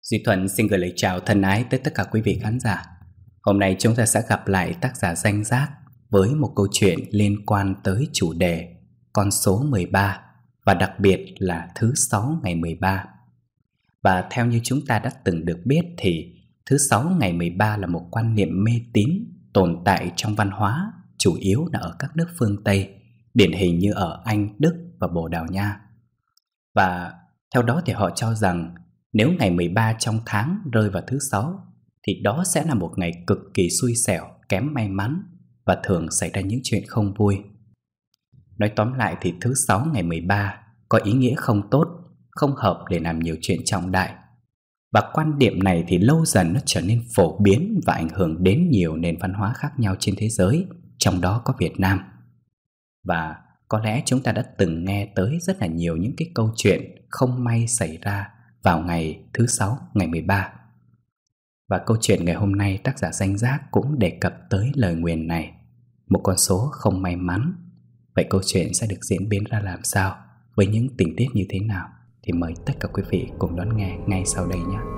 Duy Thuận xin gửi lời chào thân ái tới tất cả quý vị khán giả. Hôm nay chúng ta sẽ gặp lại tác giả Danh Giác với một câu chuyện liên quan tới chủ đề con số 13 và đặc biệt là thứ 6 ngày 13. Và theo như chúng ta đã từng được biết thì thứ 6 ngày 13 là một quan niệm mê tín tồn tại trong văn hóa, chủ yếu là ở các nước phương Tây, điển hình như ở Anh, Đức và Bồ Đào Nha. Và theo đó thì họ cho rằng nếu ngày 13 trong tháng rơi vào thứ 6 thì đó sẽ là một ngày cực kỳ xui xẻo, kém may mắn và thường xảy ra những chuyện không vui. Nói tóm lại thì thứ 6 ngày 13 có ý nghĩa không tốt, không hợp để làm nhiều chuyện trọng đại. Và quan điểm này thì lâu dần nó trở nên phổ biến và ảnh hưởng đến nhiều nền văn hóa khác nhau trên thế giới, trong đó có Việt Nam. Và có lẽ chúng ta đã từng nghe tới rất là nhiều những cái câu chuyện không may xảy ra vào ngày thứ 6, ngày 13. Và câu chuyện ngày hôm nay tác giả Danh Giác cũng đề cập tới lời nguyền này, một con số không may mắn. Vậy câu chuyện sẽ được diễn biến ra làm sao, với những tình tiết như thế nào, thì mời tất cả quý vị cùng đón nghe ngay sau đây nhé.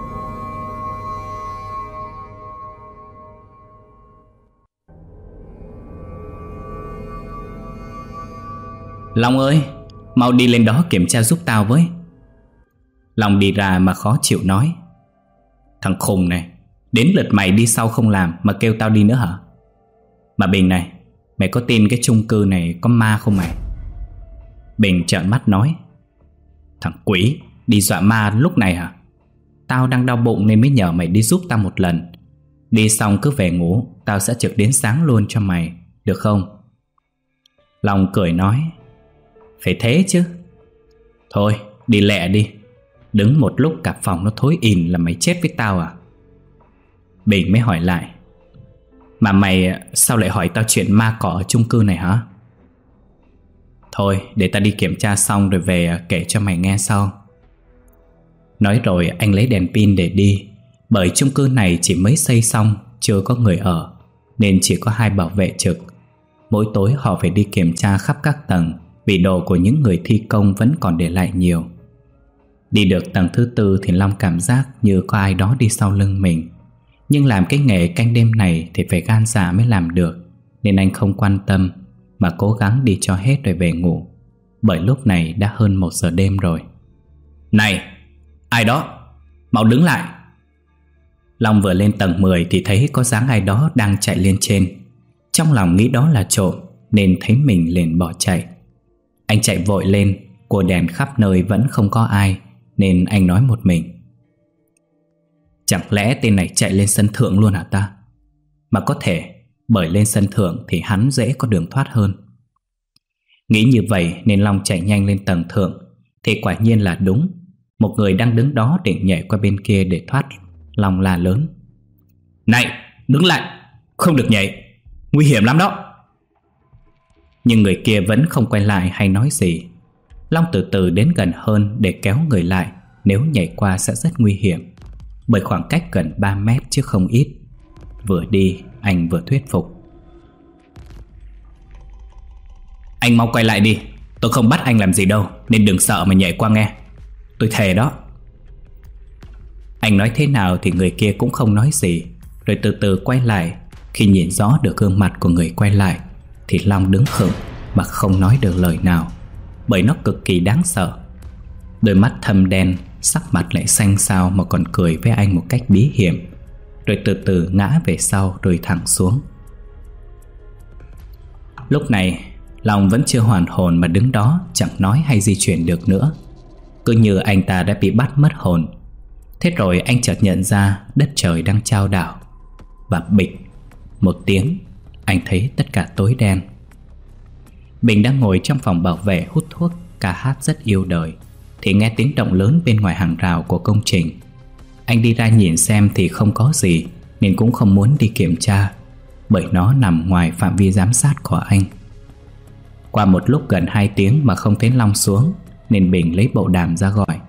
Long ơi, mau đi lên đó kiểm tra giúp tao với. Long đi ra mà khó chịu nói: Thằng khùng này, đến lượt mày đi sau không làm mà kêu tao đi nữa hả? Mà Bình này, mày có tin cái chung cư này có ma không mày? Bình trợn mắt nói: Thằng quỷ, đi dọa ma lúc này hả? Tao đang đau bụng nên mới nhờ mày đi giúp tao một lần. Đi xong cứ về ngủ, tao sẽ trực đến sáng luôn cho mày, được không? Long cười nói: Phải thế chứ. Thôi, đi lẹ đi. Đứng một lúc cả phòng nó thối ìn là mày chết với tao à? Bình mới hỏi lại: Mà mày sao lại hỏi tao chuyện ma cỏ ở chung cư này hả? Thôi để tao đi kiểm tra xong rồi về kể cho mày nghe sau. Nói rồi anh lấy đèn pin để đi. Bởi chung cư này chỉ mới xây xong, chưa có người ở, nên chỉ có 2 bảo vệ trực. Mỗi tối họ phải đi kiểm tra khắp các tầng, vì đồ của những người thi công vẫn còn để lại nhiều. Đi được tầng thứ 4 thì Long cảm giác như có ai đó đi sau lưng mình. Nhưng làm cái nghề canh đêm này thì phải gan dạ mới làm được, nên anh không quan tâm mà cố gắng đi cho hết rồi về ngủ. Bởi lúc này đã hơn 1 giờ đêm rồi. Này, ai đó? Mau đứng lại. Long vừa lên tầng 10 thì thấy có dáng ai đó đang chạy lên trên. Trong lòng nghĩ đó là trộm nên thấy mình liền bỏ chạy. Anh chạy vội lên, cua đèn khắp nơi vẫn không có ai, nên anh nói một mình: Chẳng lẽ tên này chạy lên sân thượng luôn hả ta? Mà có thể, bởi lên sân thượng thì hắn dễ có đường thoát hơn. Nghĩ như vậy nên Long chạy nhanh lên tầng thượng. Thì quả nhiên là đúng, một người đang đứng đó định nhảy qua bên kia để thoát. Long la lớn: Này, đứng lại, không được nhảy, nguy hiểm lắm đó. Nhưng người kia vẫn không quay lại hay nói gì. Long từ từ đến gần hơn để kéo người lại, nếu nhảy qua sẽ rất nguy hiểm, bởi khoảng cách gần 3 mét chứ không ít. Vừa đi anh vừa thuyết phục: Anh mau quay lại đi, tôi không bắt anh làm gì đâu, nên đừng sợ mà nhảy qua nghe. Tôi thề đó. Anh nói thế nào thì người kia cũng không nói gì, rồi từ từ quay lại. Khi nhìn rõ được gương mặt của người quay lại thì Long đứng khựng mà không nói được lời nào, bởi nó cực kỳ đáng sợ. Đôi mắt thâm đen, sắc mặt lại xanh xao mà còn cười với anh một cách bí hiểm, rồi từ từ ngã về sau rồi thẳng xuống. Lúc này Long vẫn chưa hoàn hồn mà đứng đó, chẳng nói hay di chuyển được nữa, cứ như anh ta đã bị bắt mất hồn. Thế rồi anh chợt nhận ra đất trời đang chao đảo, và bịch một tiếng, anh thấy tất cả tối đen. Bình đang ngồi trong phòng bảo vệ hút thuốc, ca hát rất yêu đời, thì nghe tiếng động lớn bên ngoài hàng rào của công trình. Anh đi ra nhìn xem thì không có gì, nên cũng không muốn đi kiểm tra, bởi nó nằm ngoài phạm vi giám sát của anh. Qua một lúc gần 2 tiếng mà không thấy Long xuống, nên Bình lấy bộ đàm ra gọi: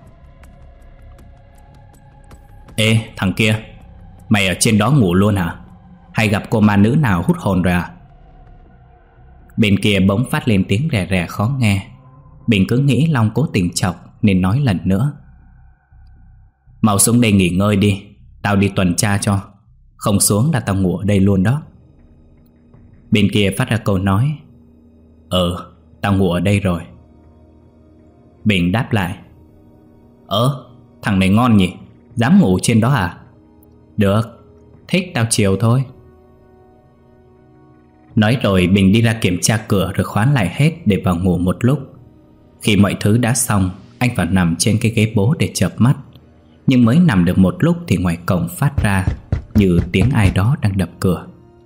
Ê thằng kia, mày ở trên đó ngủ luôn hả? Hay gặp cô ma nữ nào hút hồn rồi à? Bên kia bỗng phát lên tiếng rè rè khó nghe. Bình cứ nghĩ Long cố tình chọc nên nói lần nữa: Mau xuống đây nghỉ ngơi đi, tao đi tuần tra cho. Không xuống là tao ngủ ở đây luôn đó. Bên kia phát ra câu nói: tao ngủ ở đây rồi. Bình đáp lại: thằng này ngon nhỉ, dám ngủ trên đó à? Được, thích tao chiều thôi. Nói rồi Bình đi ra kiểm tra cửa rồi khóa lại hết để vào ngủ một lúc. Khi mọi thứ đã xong, anh vào nằm trên cái ghế bố để chợp mắt. Nhưng mới nằm được một lúc thì ngoài cổng phát ra như tiếng ai đó đang đập cửa.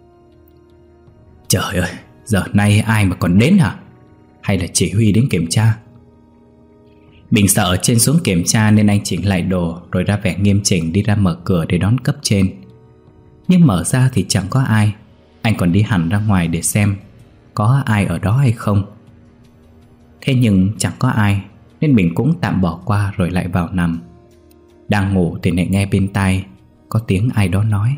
Trời ơi, giờ nay ai mà còn đến hả? Hay là chỉ Huy đến kiểm tra? Bình sợ trên xuống kiểm tra nên anh chỉnh lại đồ rồi ra vẻ nghiêm chỉnh đi ra mở cửa để đón cấp trên. Nhưng mở ra thì chẳng có ai. Anh còn đi hẳn ra ngoài để xem có ai ở đó hay không. Thế nhưng chẳng có ai nên Bình cũng tạm bỏ qua rồi lại vào nằm. Đang ngủ thì lại nghe bên tai có tiếng ai đó nói: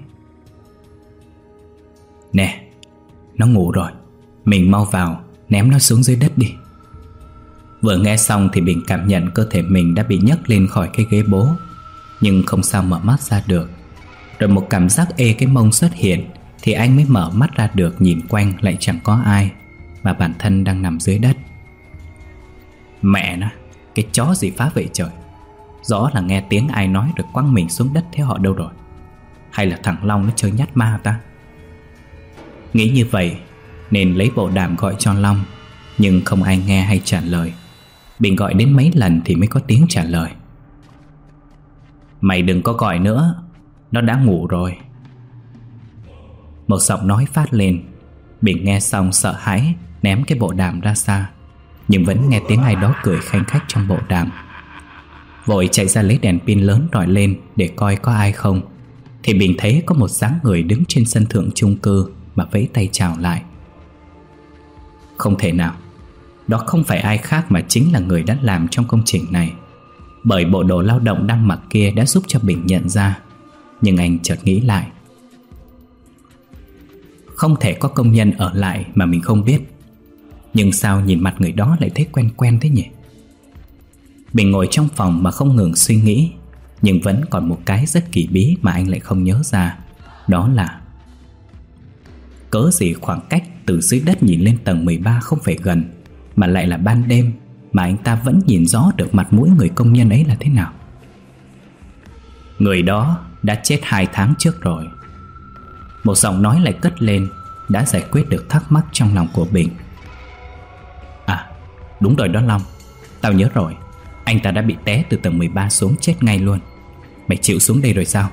Nè, nó ngủ rồi, mình mau vào ném nó xuống dưới đất đi. Vừa nghe xong thì Bình cảm nhận cơ thể mình đã bị nhấc lên khỏi cái ghế bố, nhưng không sao mở mắt ra được. Rồi một cảm giác ê cái mông xuất hiện thì anh mới mở mắt ra được, nhìn quanh lại chẳng có ai, mà bản thân đang nằm dưới đất. Mẹ nó, cái chó gì phá vậy trời. Rõ là nghe tiếng ai nói rồi quăng mình xuống đất, thế họ đâu rồi? Hay là thằng Long nó chơi nhát ma ta? Nghĩ như vậy nên lấy bộ đàm gọi cho Long, nhưng không ai nghe hay trả lời. Bình gọi đến mấy lần thì mới có tiếng trả lời: Mày đừng có gọi nữa, nó đã ngủ rồi. Một giọng nói phát lên. Bình nghe xong sợ hãi ném cái bộ đàm ra xa, nhưng vẫn nghe tiếng ai đó cười khanh khách trong bộ đàm. Vội chạy ra lấy đèn pin lớn rọi lên để coi có ai không, thì Bình thấy có một dáng người đứng trên sân thượng chung cư mà vẫy tay chào lại. Không thể nào, đó không phải ai khác mà chính là người đã làm trong công trình này, bởi bộ đồ lao động đang mặc kia đã giúp cho Bình nhận ra. Nhưng anh chợt nghĩ lại, không thể có công nhân ở lại mà mình không biết. Nhưng sao nhìn mặt người đó lại thấy quen quen thế nhỉ? Bình ngồi trong phòng mà không ngừng suy nghĩ. Nhưng vẫn còn một cái rất kỳ bí mà anh lại không nhớ ra. Đó là cớ gì khoảng cách từ dưới đất nhìn lên tầng 13 không phải gần, mà lại là ban đêm, mà anh ta vẫn nhìn rõ được mặt mũi người công nhân ấy là thế nào. Người đó đã chết 2 tháng trước rồi. Một giọng nói lại cất lên, đã giải quyết được thắc mắc trong lòng của Bình. À, đúng rồi đó Long, tao nhớ rồi. Anh ta đã bị té từ tầng 13 xuống chết ngay luôn. Mày chịu xuống đây rồi sao?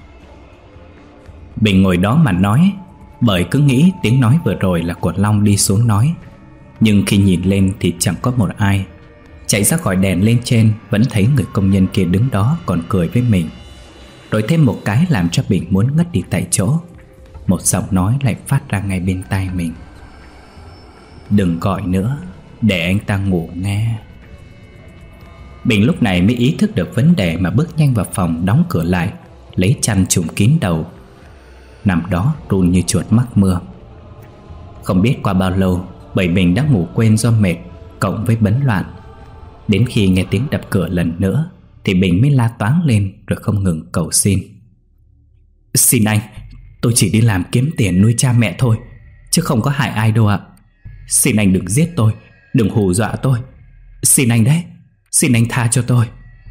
Bình ngồi đó mà nói, bởi cứ nghĩ tiếng nói vừa rồi là của Long đi xuống nói. Nhưng khi nhìn lên thì chẳng có một ai. Chạy ra khỏi đèn lên trên, vẫn thấy người công nhân kia đứng đó còn cười với mình. Rồi thêm một cái làm cho Bình muốn ngất đi tại chỗ. Một giọng nói lại phát ra ngay bên tai mình: Đừng gọi nữa, để anh ta ngủ nghe. Bình lúc này mới ý thức được vấn đề mà bước nhanh vào phòng, đóng cửa lại, lấy chăn trùm kín đầu, nằm đó run như chuột mắc mưa. Không biết qua bao lâu, bởi Bình đã ngủ quên do mệt cộng với bấn loạn. Đến khi nghe tiếng đập cửa lần nữa thì Bình mới la toáng lên rồi không ngừng cầu xin: Xin anh, tôi chỉ đi làm kiếm tiền nuôi cha mẹ thôi, chứ không có hại ai đâu ạ. Xin anh đừng giết tôi, đừng hù dọa tôi. Xin anh đấy, xin anh tha cho tôi.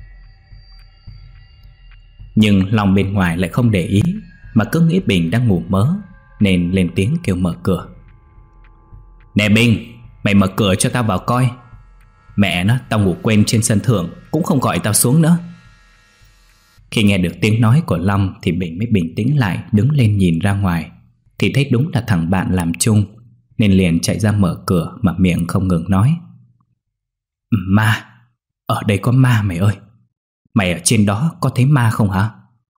Nhưng lòng bên ngoài lại không để ý, mà cứ nghĩ Bình đang ngủ mớ, nên lên tiếng kêu mở cửa: Nè Bình, mày mở cửa cho tao vào coi. Mẹ nó, tao ngủ quên trên sân thượng, cũng không gọi tao xuống nữa. Khi nghe được tiếng nói của Long thì Bình mới bình tĩnh lại, đứng lên nhìn ra ngoài thì thấy đúng là thằng bạn làm chung, nên liền chạy ra mở cửa mà miệng không ngừng nói: Ma, ở đây có ma mày ơi. Mày ở trên đó có thấy ma không hả?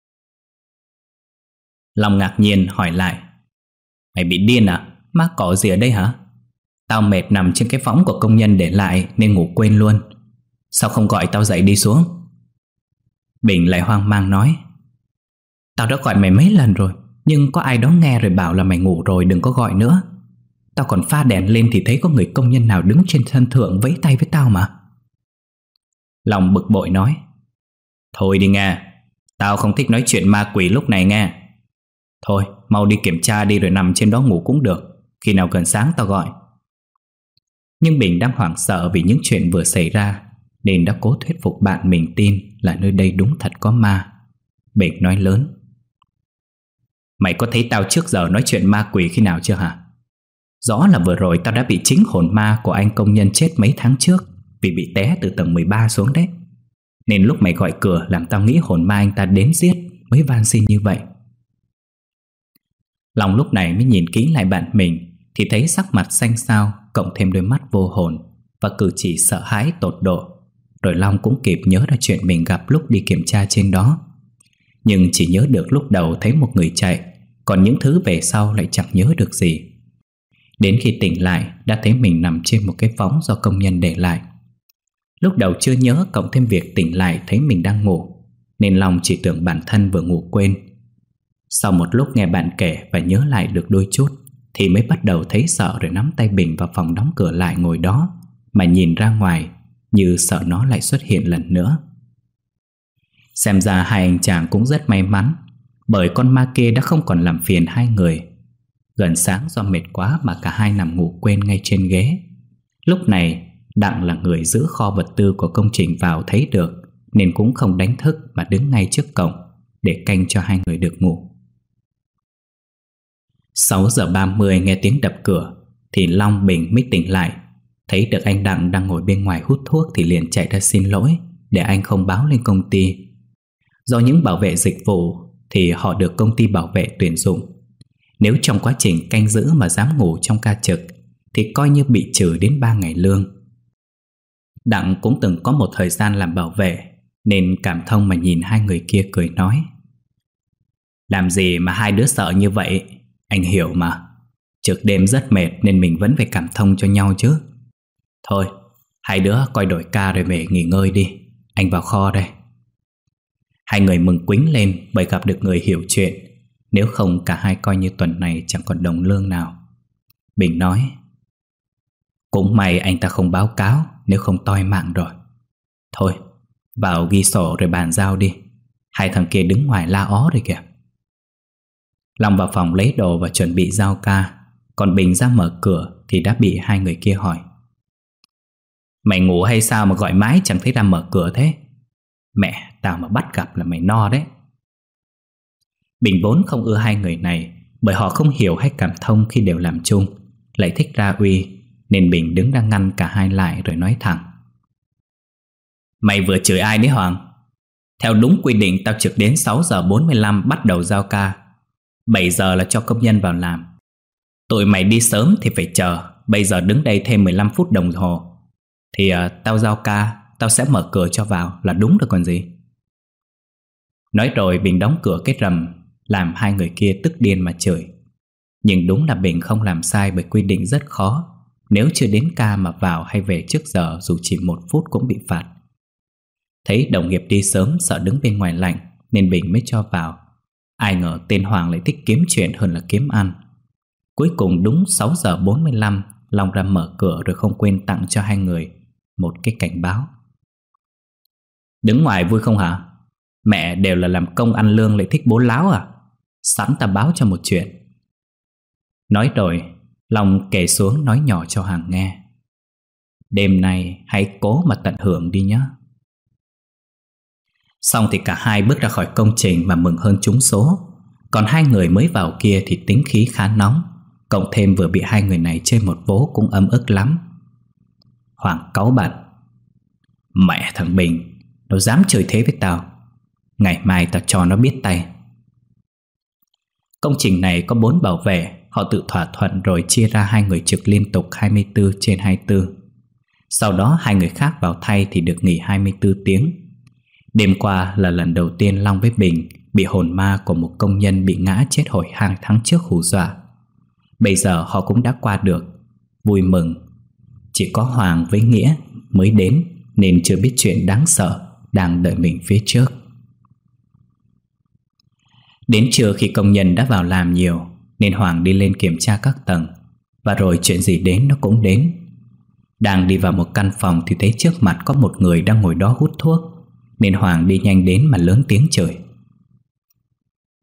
Long ngạc nhiên hỏi lại: Mày bị điên à? Ma cỏ gì ở đây hả? Tao mệt nằm trên cái võng của công nhân để lại nên ngủ quên luôn. Sao không gọi tao dậy đi xuống? Bình lại hoang mang nói: Tao đã gọi mày mấy lần rồi, nhưng có ai đó nghe rồi bảo là mày ngủ rồi đừng có gọi nữa. Tao còn pha đèn lên thì thấy có người công nhân nào đứng trên sân thượng vẫy tay với tao mà. Long bực bội nói: Thôi đi nghe, Tao không thích nói chuyện ma quỷ lúc này nghe. Thôi mau đi kiểm tra đi rồi nằm trên đó ngủ cũng được. Khi nào gần sáng tao gọi. Nhưng Bình đang hoảng sợ vì những chuyện vừa xảy ra, nên đã cố thuyết phục bạn mình tin là nơi đây đúng thật có ma. Bình nói lớn: Mày có thấy tao trước giờ nói chuyện ma quỷ khi nào chưa hả? Rõ là vừa rồi tao đã bị chính hồn ma của anh công nhân chết mấy tháng trước vì bị té từ tầng 13 xuống đấy. Nên lúc mày gọi cửa làm tao nghĩ hồn ma anh ta đến giết mới van xin như vậy. Long lúc này mới nhìn kỹ lại bạn mình thì thấy sắc mặt xanh xao, cộng thêm đôi mắt vô hồn và cử chỉ sợ hãi tột độ. Rồi Long cũng kịp nhớ ra chuyện mình gặp lúc đi kiểm tra trên đó. Nhưng chỉ nhớ được lúc đầu thấy một người chạy, còn những thứ về sau lại chẳng nhớ được gì. Đến khi tỉnh lại đã thấy mình nằm trên một cái võng do công nhân để lại. Lúc đầu chưa nhớ, cộng thêm việc tỉnh lại thấy mình đang ngủ, nên Long chỉ tưởng bản thân vừa ngủ quên. Sau một lúc nghe bạn kể và nhớ lại được đôi chút thì mới bắt đầu thấy sợ, rồi nắm tay Bình vào phòng đóng cửa lại ngồi đó mà nhìn ra ngoài như sợ nó lại xuất hiện lần nữa. Xem ra hai anh chàng cũng rất may mắn, bởi con ma kia đã không còn làm phiền hai người. Gần sáng do mệt quá mà cả hai nằm ngủ quên ngay trên ghế. Lúc này Đặng là người giữ kho vật tư của công trình vào thấy được, nên cũng không đánh thức mà đứng ngay trước cổng để canh cho hai người được ngủ. 6 giờ 30 nghe tiếng đập cửa thì Long Bình mới tỉnh lại. Thấy được anh Đặng đang ngồi bên ngoài hút thuốc thì liền chạy ra xin lỗi để anh không báo lên công ty. Do những bảo vệ dịch vụ thì họ được công ty bảo vệ tuyển dụng. Nếu trong quá trình canh giữ mà dám ngủ trong ca trực thì coi như bị trừ đến 3 ngày lương. Đặng cũng từng có một thời gian làm bảo vệ, nên cảm thông mà nhìn hai người kia cười nói: Làm gì mà hai đứa sợ như vậy? Anh hiểu mà. Trực đêm rất mệt nên mình vẫn phải cảm thông cho nhau chứ. Thôi, hai đứa coi đổi ca rồi về nghỉ ngơi đi. Anh vào kho đây. Hai người mừng quính lên bởi gặp được người hiểu chuyện. Nếu không cả hai coi như tuần này chẳng còn đồng lương nào. Bình nói: Cũng may anh ta không báo cáo, nếu không toi mạng rồi. Thôi, vào ghi sổ rồi bàn giao đi. Hai thằng kia đứng ngoài la ó rồi kìa. Long vào phòng lấy đồ và chuẩn bị giao ca. Còn Bình ra mở cửa thì đã bị hai người kia hỏi: Mày ngủ hay sao mà gọi mãi chẳng thấy ra mở cửa thế? Mẹ, tao mà bắt gặp là mày no đấy. Bình vốn không ưa hai người này, bởi họ không hiểu hay cảm thông khi đều làm chung, lại thích ra uy, nên Bình đứng ra ngăn cả hai lại rồi nói thẳng: Mày vừa chửi ai đấy Hoàng? Theo đúng quy định tao trực đến 6 giờ 45 bắt đầu giao ca, 7 giờ là cho công nhân vào làm. Tụi mày đi sớm thì phải chờ, bây giờ đứng đây thêm 15 phút đồng hồ thì tao giao ca, tao sẽ mở cửa cho vào là đúng rồi còn gì. Nói rồi Bình đóng cửa cái rầm, làm hai người kia tức điên mà chửi. Nhưng đúng là Bình không làm sai, bởi quy định rất khó. Nếu chưa đến ca mà vào hay về trước giờ dù chỉ 1 phút cũng bị phạt. Thấy đồng nghiệp đi sớm sợ đứng bên ngoài lạnh nên Bình mới cho vào. Ai ngờ tên Hoàng lại thích kiếm chuyện hơn là kiếm ăn. Cuối cùng đúng 6 giờ 45 Long ra mở cửa rồi không quên tặng cho hai người một cái cảnh báo: Đứng ngoài vui không hả? Mẹ, đều là làm công ăn lương lại thích bố láo à? Sẵn ta báo cho một chuyện. Nói rồi Long kể xuống nói nhỏ cho Hoàng nghe: Đêm nay hãy cố mà tận hưởng đi nhé. Xong thì cả hai bước ra khỏi công trình mà mừng hơn trúng số. Còn hai người mới vào kia thì tính khí khá nóng, cộng thêm vừa bị hai người này chơi một vố cũng ấm ức lắm. Hoàng cáu bẳn: Mẹ thằng Bình, nó dám chơi thế với tao, ngày mai tao cho nó biết tay. Công trình này có 4 bảo vệ, họ tự thỏa thuận rồi chia ra hai người trực liên tục 24/24. Sau đó hai người khác vào thay thì được nghỉ 24 tiếng. Đêm qua là lần đầu tiên Long với Bình bị hồn ma của một công nhân bị ngã chết hồi 2 tháng trước hù dọa. Bây giờ họ cũng đã qua được, vui mừng. Chỉ có Hoàng với Nghĩa mới đến nên chưa biết chuyện đáng sợ đang đợi mình phía trước. Đến trưa khi công nhân đã vào làm nhiều nên Hoàng đi lên kiểm tra các tầng. Và rồi chuyện gì đến nó cũng đến. Đang đi vào một căn phòng thì thấy trước mặt có một người đang ngồi đó hút thuốc, nên Hoàng đi nhanh đến mà lớn tiếng chửi: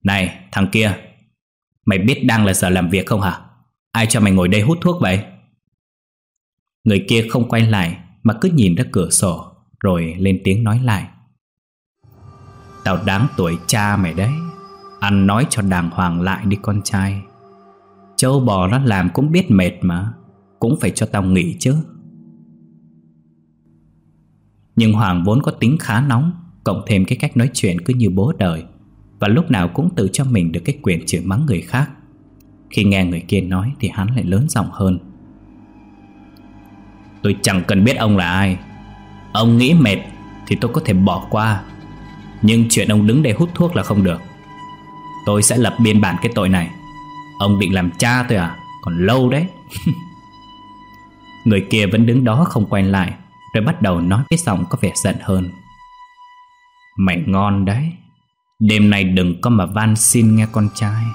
Này thằng kia, mày biết đang là giờ làm việc không hả? Ai cho mày ngồi đây hút thuốc vậy? Người kia không quay lại mà cứ nhìn ra cửa sổ, rồi lên tiếng nói lại. Tao đáng tuổi cha mày đấy. Ăn nói cho đàng hoàng lại đi con trai. Trâu bò nó làm cũng biết mệt mà, cũng phải cho tao nghỉ chứ. Nhưng Hoàng vốn có tính khá nóng, cộng thêm cái cách nói chuyện cứ như bố đời, và lúc nào cũng tự cho mình được cái quyền chửi mắng người khác. Khi nghe người kia nói thì hắn lại lớn giọng hơn. Tôi chẳng cần biết ông là ai. Ông nghĩ mệt thì tôi có thể bỏ qua, nhưng chuyện ông đứng đây hút thuốc là không được. Tôi sẽ lập biên bản cái tội này. Ông định làm cha tôi à? Còn lâu đấy. Người kia vẫn đứng đó không quay lại, rồi bắt đầu nói với giọng có vẻ giận hơn. Mày ngon đấy. Đêm nay đừng có mà van xin nghe con trai.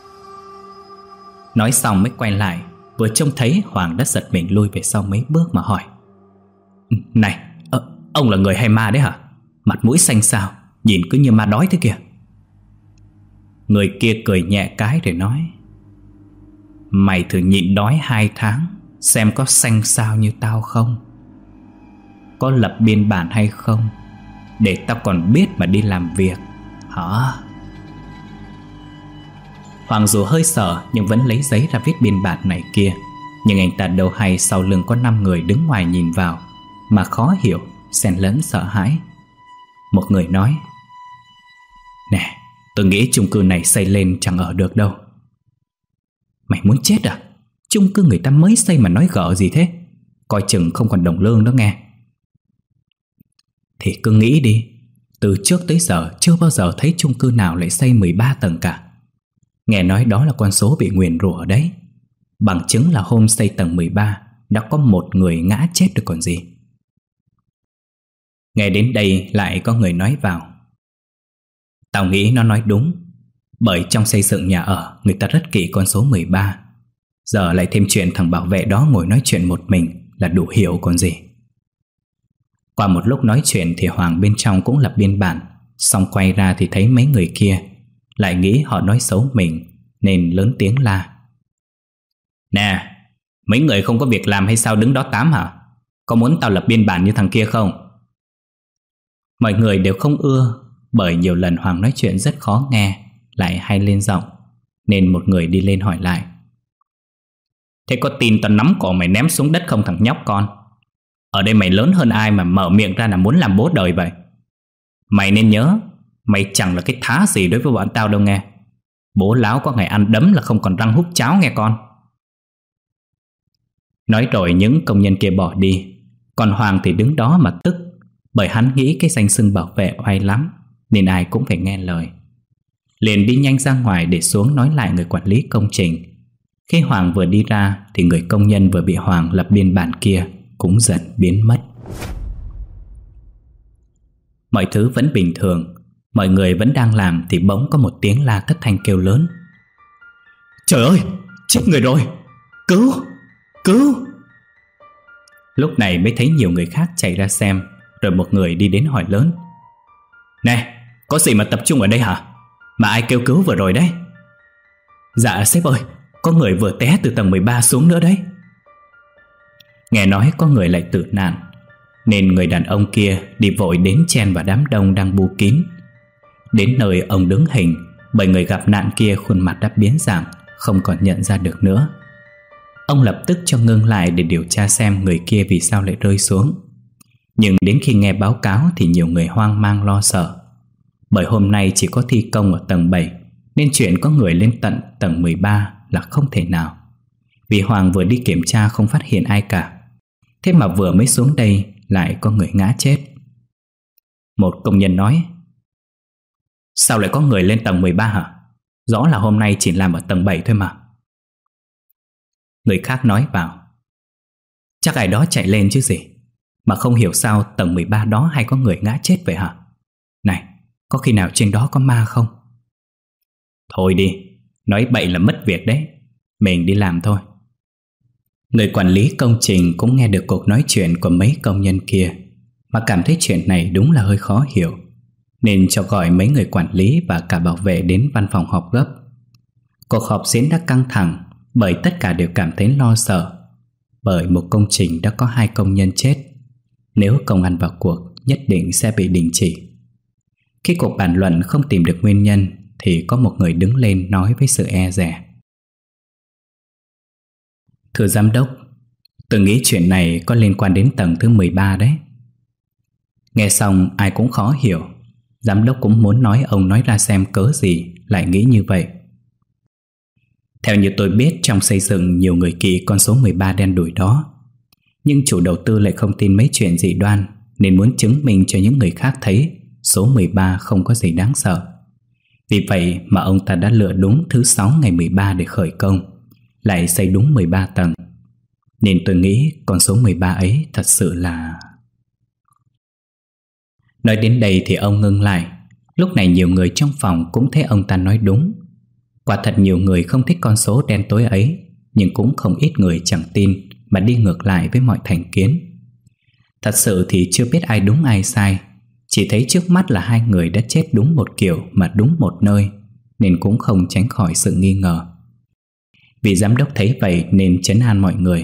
Nói xong mới quay lại, vừa trông thấy Hoàng đã giật mình lui về sau mấy bước mà hỏi. Này, ông là người hay ma đấy hả? Mặt mũi xanh xao, nhìn cứ như ma đói thế kìa. Người kia cười nhẹ cái rồi nói. Mày thử nhịn đói 2 tháng, xem có xanh xao như tao không. Có lập biên bản hay không, để tao còn biết mà đi làm việc hả? Hoàng dù hơi sợ nhưng vẫn lấy giấy ra viết biên bản này kia. Nhưng anh ta đâu hay sau lưng có 5 người đứng ngoài nhìn vào, mà khó hiểu, xen lẫn sợ hãi. Một người nói. Nè, tôi nghĩ chung cư này xây lên chẳng ở được đâu. Mày muốn chết à? Chung cư người ta mới xây mà nói gở gì thế? Coi chừng không còn đồng lương đó nghe. Thì cứ nghĩ đi, từ trước tới giờ chưa bao giờ thấy chung cư nào lại xây 13 tầng cả. Nghe nói đó là con số bị nguyền rủa đấy. Bằng chứng là hôm xây tầng 13 đã có 1 người ngã chết được còn gì. Nghe đến đây lại có người nói vào. Tao nghĩ nó nói đúng. Bởi trong xây dựng nhà ở người ta rất kỹ con số 13. Giờ lại thêm chuyện thằng bảo vệ đó ngồi nói chuyện một mình là đủ hiểu còn gì. Qua một lúc nói chuyện thì Hoàng bên trong cũng lập biên bản. Xong quay ra thì thấy mấy người kia, lại nghĩ họ nói xấu mình nên lớn tiếng la. Nè, mấy người không có việc làm hay sao đứng đó tám hả? Có muốn tao lập biên bản như thằng kia không? Mọi người đều không ưa, bởi nhiều lần Hoàng nói chuyện rất khó nghe, lại hay lên giọng, nên một người đi lên hỏi lại. Thế có tin tao nắm cổ mày ném xuống đất không thằng nhóc con? Ở đây mày lớn hơn ai mà mở miệng ra là muốn làm bố đời vậy? Mày nên nhớ, mày chẳng là cái thá gì đối với bọn tao đâu nghe. Bố láo có ngày ăn đấm là không còn răng húp cháo nghe con. Nói rồi những công nhân kia bỏ đi. Còn Hoàng thì đứng đó mà tức, bởi hắn nghĩ cái danh xưng bảo vệ oai lắm, nên ai cũng phải nghe lời. Liền đi nhanh ra ngoài để xuống nói lại người quản lý công trình. Khi Hoàng vừa đi ra thì người công nhân vừa bị Hoàng lập biên bản kia cũng dần biến mất. Mọi thứ vẫn bình thường, mọi người vẫn đang làm thì bỗng có một tiếng la thất thanh kêu lớn. Trời ơi, chết người rồi! Cứu! Cứu! Lúc này mới thấy nhiều người khác chạy ra xem, rồi một người đi đến hỏi lớn. Này, có gì mà tập trung ở đây hả? Mà ai kêu cứu vừa rồi đấy? Dạ sếp ơi, có người vừa té từ tầng 13 xuống nữa đấy. Nghe nói có người lại tử nạn, nên người đàn ông kia đi vội đến chen vào đám đông đang bu kín. Đến nơi ông đứng hình, bởi người gặp nạn kia khuôn mặt đã biến dạng, không còn nhận ra được nữa. Ông lập tức cho ngưng lại để điều tra xem người kia vì sao lại rơi xuống. Nhưng đến khi nghe báo cáo thì nhiều người hoang mang lo sợ. Bởi hôm nay chỉ có thi công ở tầng 7, nên chuyện có người lên tận tầng 13 là không thể nào. Vì Hoàng vừa đi kiểm tra không phát hiện ai cả. Thế mà vừa mới xuống đây lại có người ngã chết. Một công nhân nói. Sao lại có người lên tầng 13 hả? Rõ là hôm nay chỉ làm ở tầng 7 thôi mà. Người khác nói vào. Chắc ai đó chạy lên chứ gì. Mà không hiểu sao tầng 13 đó hay có người ngã chết vậy hả? Này, có khi nào trên đó có ma không? Thôi đi, nói bậy là mất việc đấy. Mình đi làm thôi. Người quản lý công trình cũng nghe được cuộc nói chuyện của mấy công nhân kia, mà cảm thấy chuyện này đúng là hơi khó hiểu. nên cho gọi mấy người quản lý và cả bảo vệ đến văn phòng họp gấp. Cuộc họp diễn đã căng thẳng bởi tất cả đều cảm thấy lo sợ, bởi một công trình đã có 2 công nhân chết. Nếu công an vào cuộc nhất định sẽ bị đình chỉ. Khi cuộc bàn luận không tìm được nguyên nhân thì có một người đứng lên nói với sự e dè: "Thưa giám đốc, tôi nghĩ chuyện này có liên quan đến tầng thứ 13 đấy." Nghe xong ai cũng khó hiểu. Giám đốc cũng muốn nói ông nói ra xem cớ gì lại nghĩ như vậy. Theo như tôi biết, trong xây dựng nhiều người kỵ con số 13 đen đủi đó. Nhưng chủ đầu tư lại không tin mấy chuyện dị đoan, nên muốn chứng minh cho những người khác thấy số 13 không có gì đáng sợ. Vì vậy mà ông ta đã lựa đúng thứ 6 ngày 13 để khởi công, lại xây đúng 13 tầng. Nên tôi nghĩ con số 13 ấy thật sự là... Nói đến đây thì ông ngưng lại. Lúc này nhiều người trong phòng cũng thấy ông ta nói đúng. Quả thật nhiều người không thích con số đen tối ấy, nhưng cũng không ít người chẳng tin mà đi ngược lại với mọi thành kiến. Thật sự thì chưa biết ai đúng ai sai, chỉ thấy trước mắt là 2 người đã chết đúng một kiểu mà đúng một nơi, nên cũng không tránh khỏi sự nghi ngờ. Vị giám đốc thấy vậy nên trấn an mọi người: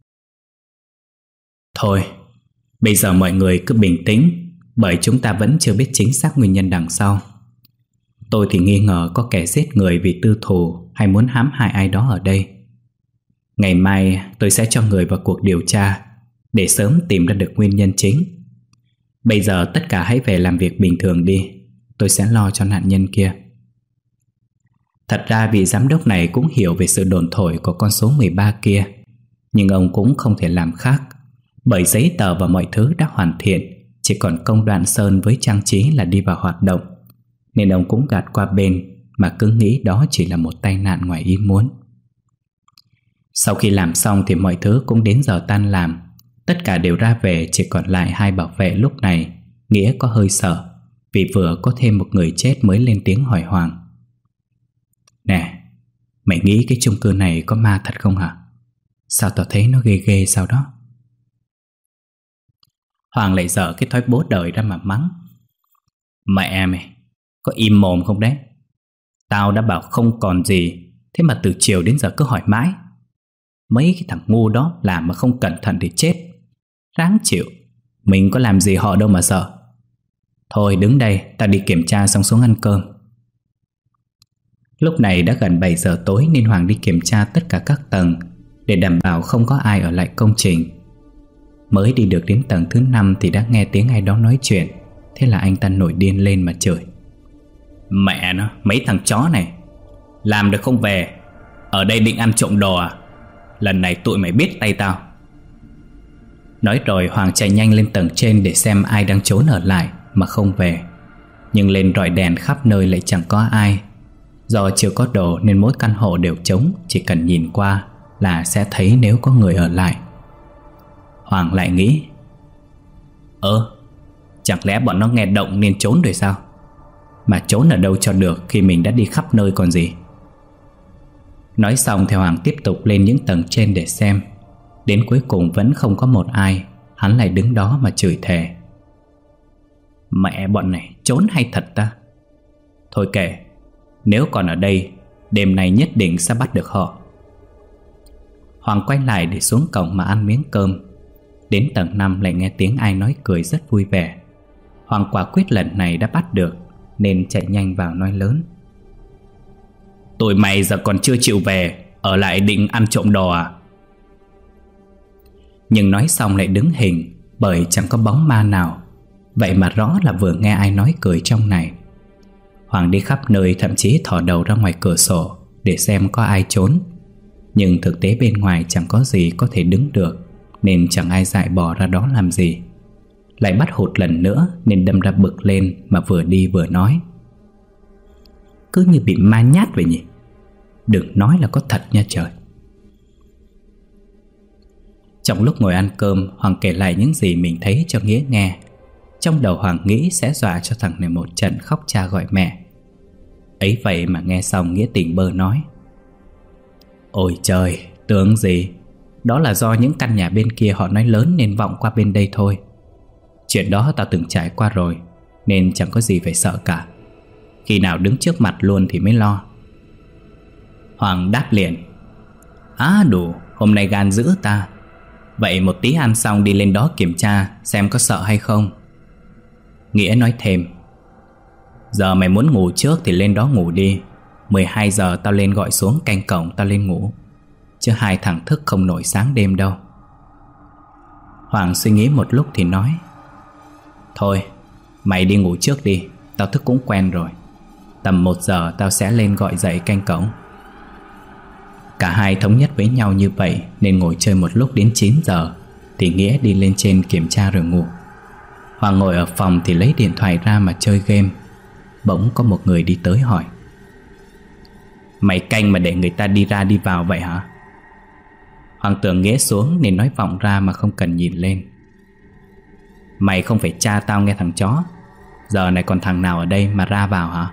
"Thôi, bây giờ mọi người cứ bình tĩnh, bởi chúng ta vẫn chưa biết chính xác nguyên nhân đằng sau. Tôi thì nghi ngờ có kẻ giết người vì tư thù hay muốn hãm hại ai đó ở đây. Ngày mai tôi sẽ cho người vào cuộc điều tra để sớm tìm ra được nguyên nhân chính. Bây giờ tất cả hãy về làm việc bình thường đi, tôi sẽ lo cho nạn nhân kia." Thật ra vị giám đốc này cũng hiểu về sự đồn thổi của con số 13 kia, nhưng ông cũng không thể làm khác, bởi giấy tờ và mọi thứ đã hoàn thiện, chỉ còn công đoạn sơn với trang trí là đi vào hoạt động. Nên ông cũng gạt qua bên mà cứ nghĩ đó chỉ là một tai nạn ngoài ý muốn. Sau khi làm xong thì mọi thứ cũng đến giờ tan làm. Tất cả đều ra về, chỉ còn lại 2 bảo vệ. Lúc này Nghĩa có hơi sợ, vì vừa có thêm một người chết mới lên tiếng hỏi Hoàng: "Nè, mày nghĩ cái chung cư này có ma thật không hả? Sao tao thấy nó ghê ghê sao đó?" Hoàng lại dở cái thói bố đời ra mà mắng: "Mẹ mày, có im mồm không đấy? Tao đã bảo không còn gì, thế mà từ chiều đến giờ cứ hỏi mãi. Mấy cái thằng ngu đó làm mà không cẩn thận thì chết. Ráng chịu, mình có làm gì họ đâu mà sợ. Thôi đứng đây, tao đi kiểm tra xong xuống ăn cơm." Lúc này đã gần 7 giờ tối nên Hoàng đi kiểm tra tất cả các tầng để đảm bảo không có ai ở lại công trình. Mới đi được đến tầng thứ 5 thì đã nghe tiếng ai đó nói chuyện. Thế là anh ta nổi điên lên mà chửi: "Mẹ nó, mấy thằng chó này, làm được không về, ở đây định ăn trộm đồ à? Lần này tụi mày biết tay tao." Nói rồi Hoàng chạy nhanh lên tầng trên để xem ai đang trốn ở lại mà không về. Nhưng lên rọi đèn khắp nơi lại chẳng có ai. Do chưa có đồ nên mỗi căn hộ đều trống, chỉ cần nhìn qua là sẽ thấy nếu có người ở lại. Hoàng lại nghĩ: chẳng lẽ bọn nó nghe động nên trốn rồi sao? Mà trốn ở đâu cho được khi mình đã đi khắp nơi còn gì. Nói xong thì Hoàng tiếp tục lên những tầng trên để xem. Đến cuối cùng vẫn không có một ai. Hắn lại đứng đó mà chửi thề: "Mẹ bọn này trốn hay thật ta? Thôi kệ, nếu còn ở đây, đêm nay nhất định sẽ bắt được họ." Hoàng quay lại để xuống cổng mà ăn miếng cơm. Đến tầng 5 lại nghe tiếng ai nói cười rất vui vẻ. Hoàng quả quyết lần này đã bắt được, nên chạy nhanh vào nói lớn: "Tụi mày giờ còn chưa chịu về, ở lại định ăn trộm đồ à?" Nhưng nói xong lại đứng hình, bởi chẳng có bóng ma nào. Vậy mà rõ là vừa nghe ai nói cười trong này. Hoàng đi khắp nơi, thậm chí thò đầu ra ngoài cửa sổ để xem có ai trốn. Nhưng thực tế bên ngoài chẳng có gì có thể đứng được, nên chẳng ai dại bỏ ra đó làm gì. Lại bắt hụt lần nữa nên đâm ra bực lên mà vừa đi vừa nói: "Cứ như bị ma nhát vậy nhỉ? Đừng nói là có thật nha trời." Trong lúc ngồi ăn cơm, Hoàng kể lại những gì mình thấy cho Nghĩa nghe. Trong đầu Hoàng nghĩ sẽ dọa cho thằng này một trận khóc cha gọi mẹ. Ấy vậy mà nghe xong Nghĩa tỉnh bơ nói: "Ôi trời, tưởng gì, đó là do những căn nhà bên kia họ nói lớn nên vọng qua bên đây thôi. Chuyện đó tao từng trải qua rồi, nên chẳng có gì phải sợ cả. Khi nào đứng trước mặt luôn thì mới lo. Hoàng đáp liền: đủ, hôm nay gan dữ ta. Vậy một tí ăn xong đi lên đó kiểm tra xem có sợ hay không. Nghĩa nói thêm: giờ mày muốn ngủ trước thì lên đó ngủ đi. 12 giờ tao lên gọi xuống canh cổng tao lên ngủ, chứ hai thằng thức không nổi sáng đêm đâu. Hoàng suy nghĩ một lúc thì nói: thôi, mày đi ngủ trước đi, tao thức cũng quen rồi. Tầm 1 giờ tao sẽ lên gọi dậy canh cổng. Cả hai thống nhất với nhau như vậy nên ngồi chơi một lúc đến 9 giờ thì Nghĩa đi lên trên kiểm tra rồi ngủ. Hoàng ngồi ở phòng thì lấy điện thoại ra mà chơi game. Bỗng có một người đi tới hỏi: mày canh mà để người ta đi ra đi vào vậy hả? Hoàng tưởng Nghĩa xuống nên nói vọng ra mà không cần nhìn lên: mày không phải cha tao nghe thằng chó. Giờ này còn thằng nào ở đây mà ra vào hả?